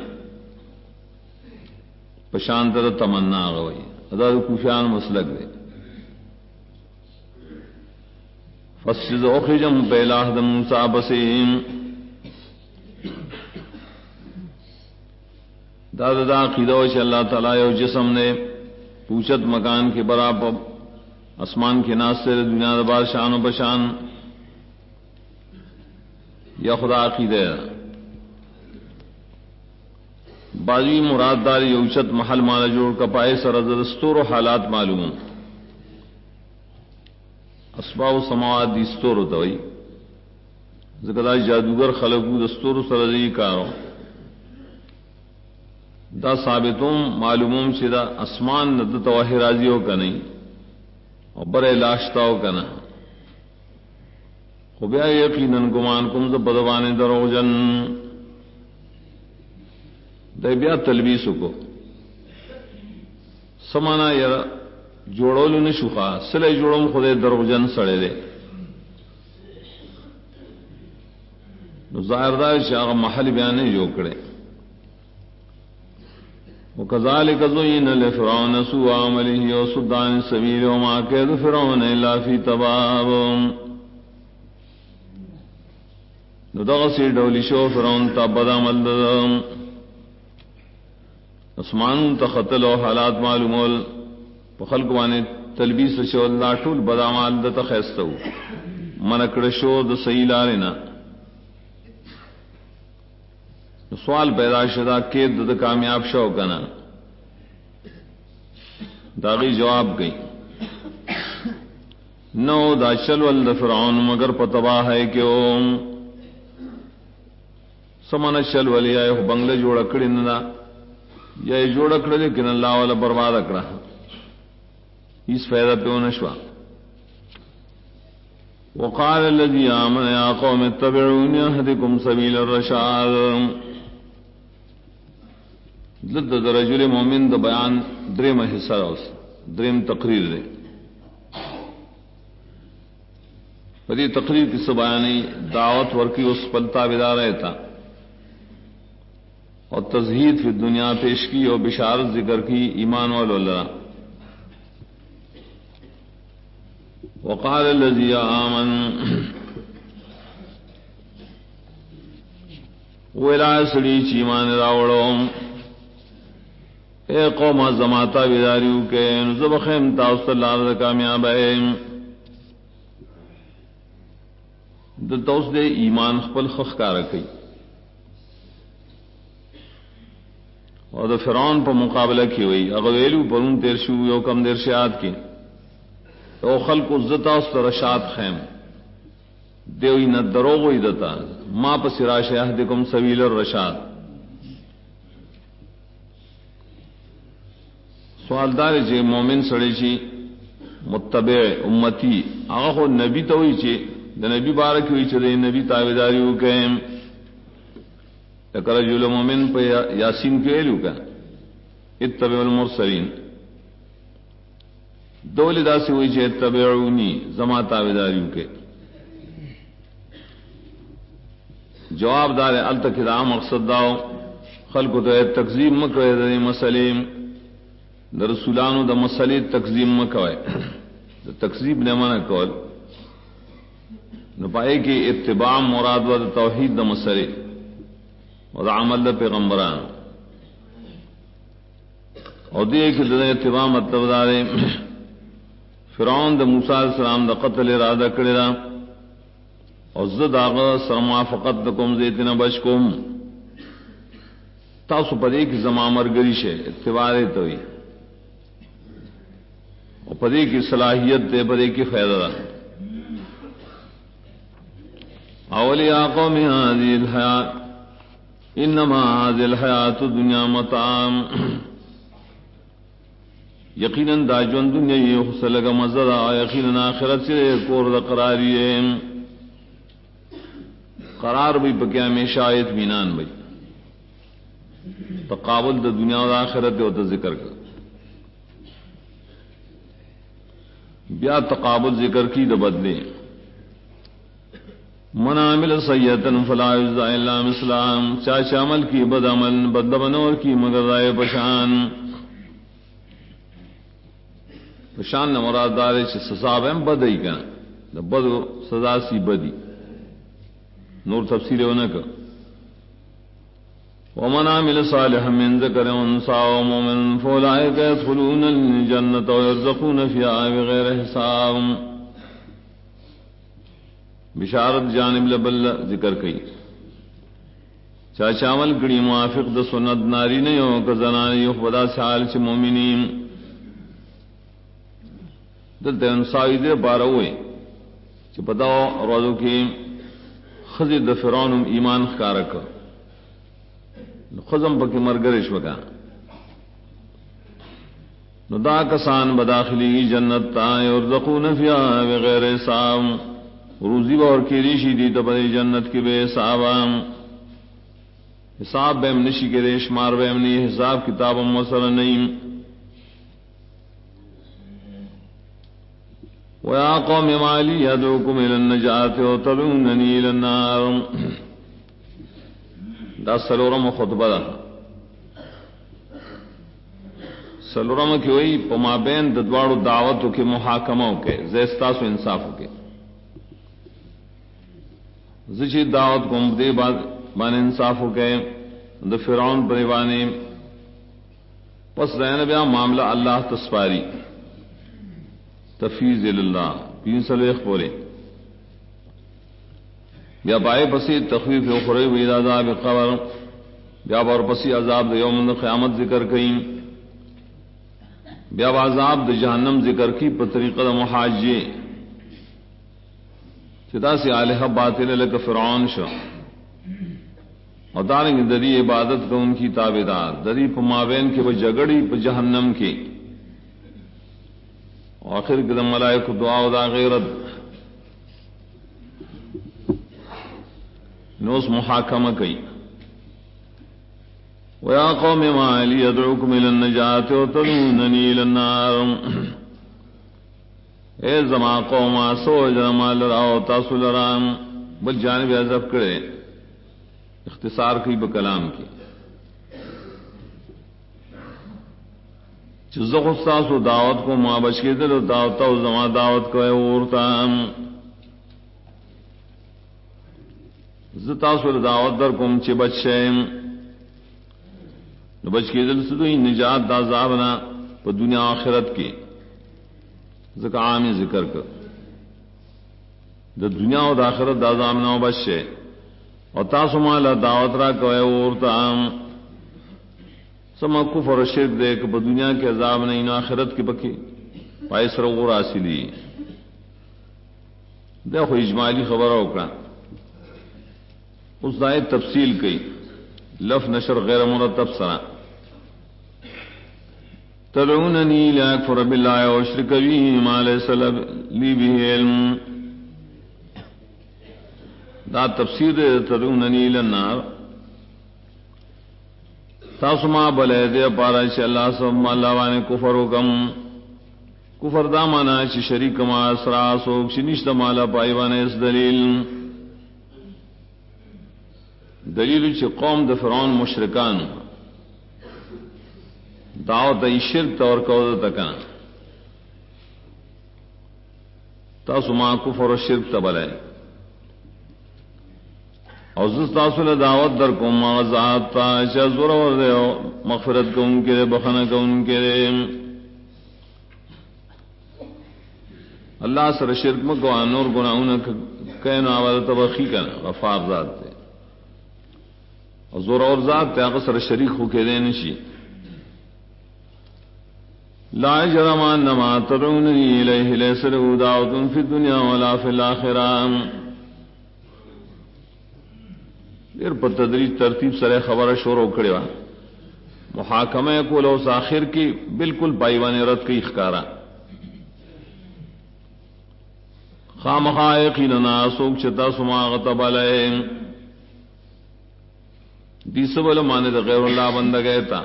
S1: پشانتر تمنا غوی ودار کوفیان مسلک دے فسجد اخرجم بیلاہ دم موسیٰ بسیم دا قیدوش اللہ تعالیٰ یو جسم نے پوچھت مکان کے برابر اسمان کے ناس سے دنیا دبار شان و بشان یا خدا عقیدہ بازی مراد داری اوچت محل مالا جوڑ کا پائے سر دستور و حالات معلوم اسباب و سماوات دی استور ہوتا ہوئی ذکر جادوگر خلقو دستور سرزی کارو دا ثابتوں معلوموں سے دا اسمان ند توحی راضیوں کا نہیں اور برے لاشتاو کنا خو بیا یقیناً گمان کم ز بدوان دروغجن دے بیا تلبیس کو سمانا یا جوړول نه شوخه سله جوړوم خدای دروغجن سړی دی نو ظاهر دا چې هغه محل بیان نه جوړ کړي وکذالک زین لفرعون سوء عمله وصد عن السبيل وما كيد فرعون الا في تباب نو دغه سي ډول شو فرعون ته بد عمل اسمان تخطل او حالات معلومول په خلق باندې تلبیس شو الله ټول بد اعمال د تخستو منکړ شو د صحیح لارنا سوال پیدا شدا کې د کامیاب شو کنه داغي جواب گئی نو دا چل ول فرعون مگر پتوا ہے کہ سمن چل ولی ہے بنگلے جوڑ کړي نه یا جوڑ کړل لیکن الله ولا برباد کړه اس فائدہ پہ نشوا وقال الذي آمن يا قوم اتبعوني اهدكم سبيل الرشاد ضد رجل مومن د بیان دریم حصہ اوس دریم تقریر دے پدی تقریر کی سبانی دعوت ورکی اس پلتا بدا رہتا اور تزہید فی دنیا پیش کی اور بشارت ذکر کی ایمان والولہ وقال الذي آمن ولا سڑی چیمان راوڑو اے قوم زماتا بیداریو کے نزب خیم تاوست اللہ رضا کامیاب ہے دلتاوس دے ایمان خپل خخ کا رکھی اور دا فرعون پا مقابلہ کی ہوئی اغویلو پرون تیر شو یو کم دیر شیعات کی او خلق عزتا اس رشاد خیم دیوی نہ دروغ دتا ما پس راش اهدکم سبیل الرشاد سوال دار جے مومن سڑی چی متبع امتی هغه خو نبی ته وی چی د نبی بارک وی چی د نبی تابعداري وکم تکره جل مومن په یاسین کې ویلو کا اتبع المرسلین دول دا سے ہوئی چھے اتبعونی زما تابعداریوں کے جواب دار التقدا مقصد داو خلق تو تکذیب مکوے دے مسلم در رسولانو د مسلې تکذیب مکوے تکذیب نه منع کول نو پائے کہ اتباع مراد و توحید د مسلې او عمل د پیغمبران او دې کې د اتباع مطلب دارے فرعون د موسی علیہ السلام د قتل اراده کړی دا او زه داغه سره موافقت کوم زیتنه بچ کوم تاسو په دې کې زما مرګري شه اتباع ته وي او په دې کې صلاحیت دې په دې کې فائدہ ده اولیاء قوم هذه الحیات انما هذه الحیات الدنیا متاع یقیناً دا جون دنیا یہ خسلگ مزدہ یقیناً آخرت سے کور دا قراری ہے قرار بھی پکیا ہمیشہ اطمینان بھی تقابل دا دنیا و آخرت ہوتا ذکر کر بیا تقابل ذکر کی دا بدلے من عمل سیئتن فلا یجزا الا مثلہم چاچ عمل کی بد عمل بد بنور کی مگر رائے پشان شان مراد دار سزا بہم بدئی کا بد سزا سی بدی نور تفصیل ہونے کا ومن عمل صالحا من ذکر انثى ومؤمن فاولئک يدخلون الجنة ويرزقون فيها بغیر حساب بشارت جانب لبل ذکر کی چاچا عمل کڑی موافق د سنت ناری نہیں ہو کہ زنان یو خدا سال چ مومنین دلتے انسائی دے بارہ ہوئے چھ پتاو روزو کی خزی د فرعون ایمان خکارک خزم پکی مرگرش وکا ندا کسان بداخلی جنت تا یرزقون فیہا بغیر حساب روزی اور کی ریشی دی تو بڑی جنت کی بے حساب حساب بیم نشی کے ریش مار بیم نہیں حساب کتاب مسر نہیں وَيَا قَوْمِ مَا لِي أَدْعُوكُمْ إِلَى النَّجَاةِ وَتَدْعُونَنِي إِلَى النَّارِ دا سلورم خطبہ دا سلورم کی ہوئی پما بین ددواڑو دعوتوں کے محاکموں کے زیستاس و انصافوں کے زچی دعوت کو دے بان انصافوں کے دا فرعون بریوانے پس رہنے بیا معاملہ اللہ تسپاری تفیض اللہ تین سلیخ بولے بیا بائے پسی تخویف اخروی وید عذاب قبر بیا بار پسی عذاب دا یوم قیامت ذکر کئیم بیا عذاب دا جہنم ذکر کی پر طریقہ دا محاجی چدا سے آلہہ باطل لک فرعون شو اور دارنگ دری عبادت کا ان کی تابدار دری پا مابین کے وہ جگڑی پا جہنم کی آخر کے دم ملائک دعا دا غیرت نوس محاکمہ کئی وَيَا قَوْمِ مَا لِي أَدْعُوكُمْ إِلَى النَّجَاةِ وَتَدْعُونَنِي إِلَى النَّارِ اے زما قوما سو جرما لراو تاسو لرام بل جانب حذف کرے اختصار کی بکلام کی چزخ استاس و دعوت کو ماں بچ کے دل دعوت و زما دعوت کو اورتا زتاسو دعوت در کم چ بچے نو بچ کے دل سے نجات دا عذابنا پر دنیا آخرت کی ذکر عامی ذکر کر دا دنیا و دا آخرت دا عذابنا و بچے اور تاسو مالا دعوت را کو اورتا سما کفر و شرک دے کہ دنیا کے عذاب نہیں نہ آخرت کی بکی پائس رغور حاصلی دیکھو اجمالی خبر ہوکا اس دائے تفصیل کی لف نشر غیر مرتب سرا تدعوننی لاکفر باللہ واشرک به ما لیس لی به علم دا تفسیر تدعوننی للنار تاسو ما بلے دے پارا چ اللہ سب اللہ وانے کفر حکم کفر دا مانا چ شریک ما اسرا سو چنشت مالا پای وانے اس دلیل چ قوم د فرعون مشرکان دعوت شرک تور کو تکا تاسو ما کفر و شرک تبلے اور تاسو دعوت در کو مغزات تا چزور ور دے مغفرت کو ان کے بخنا کو ان کے اللہ سر شرک مکو نور گناہوں کہنا والا تبخی کا غفار ذات تے اور زور اور ذات تے اکثر شریک ہو کے دین شی لا جرم انما تدعوننی الیہ لیس له دعوت فی الدنیا ولا فی الاخرہ پھر پر تدریج ترتیب سرے خبر شروع کرے محاکمہ کو لو آخر کی بالکل پائیوان رد کی اخکارا خامخا یقینا سوک چتا سما غتب علیہ دیسبل مانے دا غیر اللہ بندہ گئے تا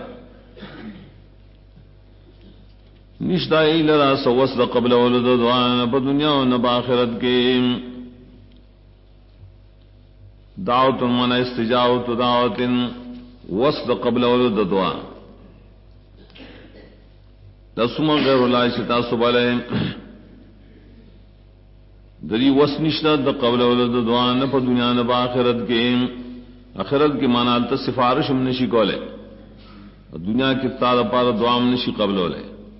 S1: نشتا ایلرا سوس دا قبل ولد دعان پا دنیا و نبا آخرت کے دعوت من استجابت دعوت وسط قبل ولد دعا دسم غیر اللہ شتا سبالے دری وس نشتا دا قبل ولد دعا نپا دنیا نبا آخرت کے آخرت کی معنی التا سفارش ہم نشی کولے دنیا کی تادا پارا دعا ہم نشی قبل ولے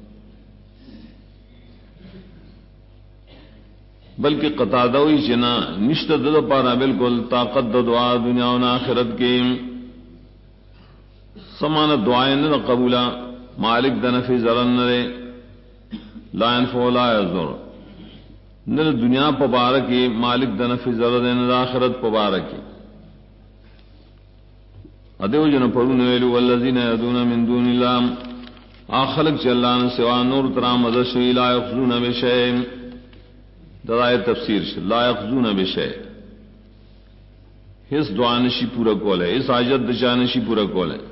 S1: بلکہ قطادوی چنا نشت دد پارا بالکل طاقت دعا دنیا و آخرت کے سمان دعائیں نہ قبولا مالک دنفی ذرن نرے لا ينفع لا يضر نہ دنیا پبارکی مالک دنفی ذرن نہ آخرت پبارکی ادیو جن پڑھنے ویلو والذین یدعون من دون اللہ آخلق چلان سوا نور ترا مدشوی لا یخزون بشیء درائے تفسیر لا یخزون بشیء اس دعانشی پورا کول ہے اس حاجت دشانشی پورا کول ہے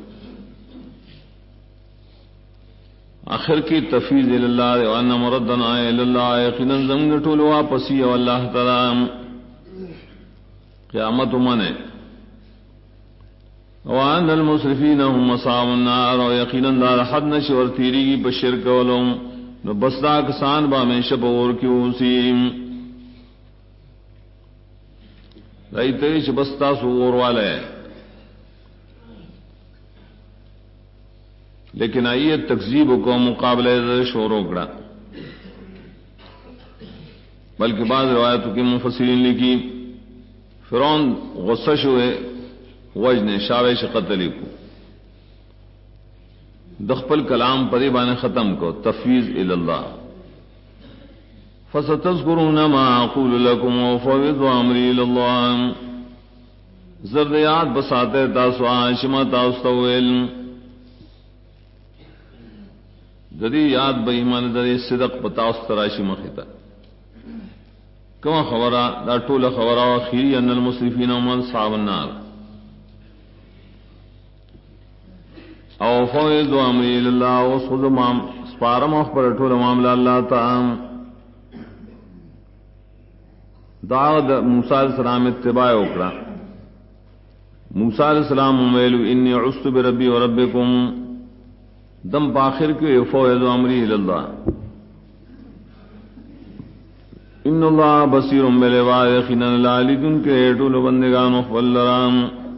S1: آخر کی تفویض اللہ وان مردنا اللہ یقینا زمن ٹول واپسی اللہ تعالی قیامت منے وان المسرفین هم اصحاب النار یقینا دار حد نشور تیری بشر کولم نو بسدا کسان با میں شبور کیوں سیم رایتے چ بستا سور والے لیکن آئیے تکذیب کو مقابلے شوروں کڑا بلکہ بعض روایتوں کی مفسرین لکھی فرعون غصہ ہوئے وجن شاوش قتل کو دخپل کلام پریبان ختم کو تفویض الی اللہ فستذکرون ما اقول لكم وافوض امری الی اللہ زردیات بساتے تاسو عاشما تاسو علم ددی یاد بہ ایمان ددی صدق بتاؤ تراشی مخیتا کما خبرہ دا طول خبرہ اخیری ان المسرفین هم اصحاب النار او فوض امری اللہ وصد مام سپارم اخبر طول معاملہ اللہ تعالی دعوت موسیٰ علیہ السلام اتباع اکڑا موسیٰ علیہ السلام ویلو انی عصت بربی و ربکم دم باخر کے فوض امری اللہ ان اللہ بصیر بالعباد یقینا لعلم کے ٹول بندگان والرام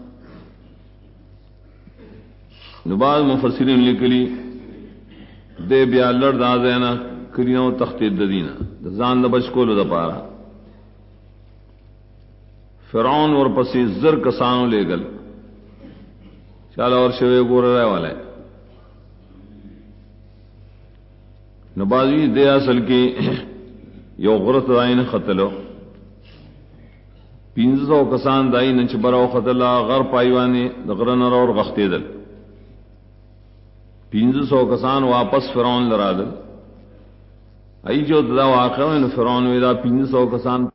S1: نباز مفسرین لکلی دے بیا لڑ دا دینا کریو تخطید دینا زان د بچکول د پارا فرعون اور پسی زر کسانو لے گل چالا اور شوے گور رہے والے نبازی دے اصل کی یو غرط دائن خطلو 500 کسان دائن چ براو خطلا غر پایوانی دغرن اور غختی دل 500 کسان واپس فرعون لرا دل ای جو دا واقع ہے فرعون ودا 500 کسان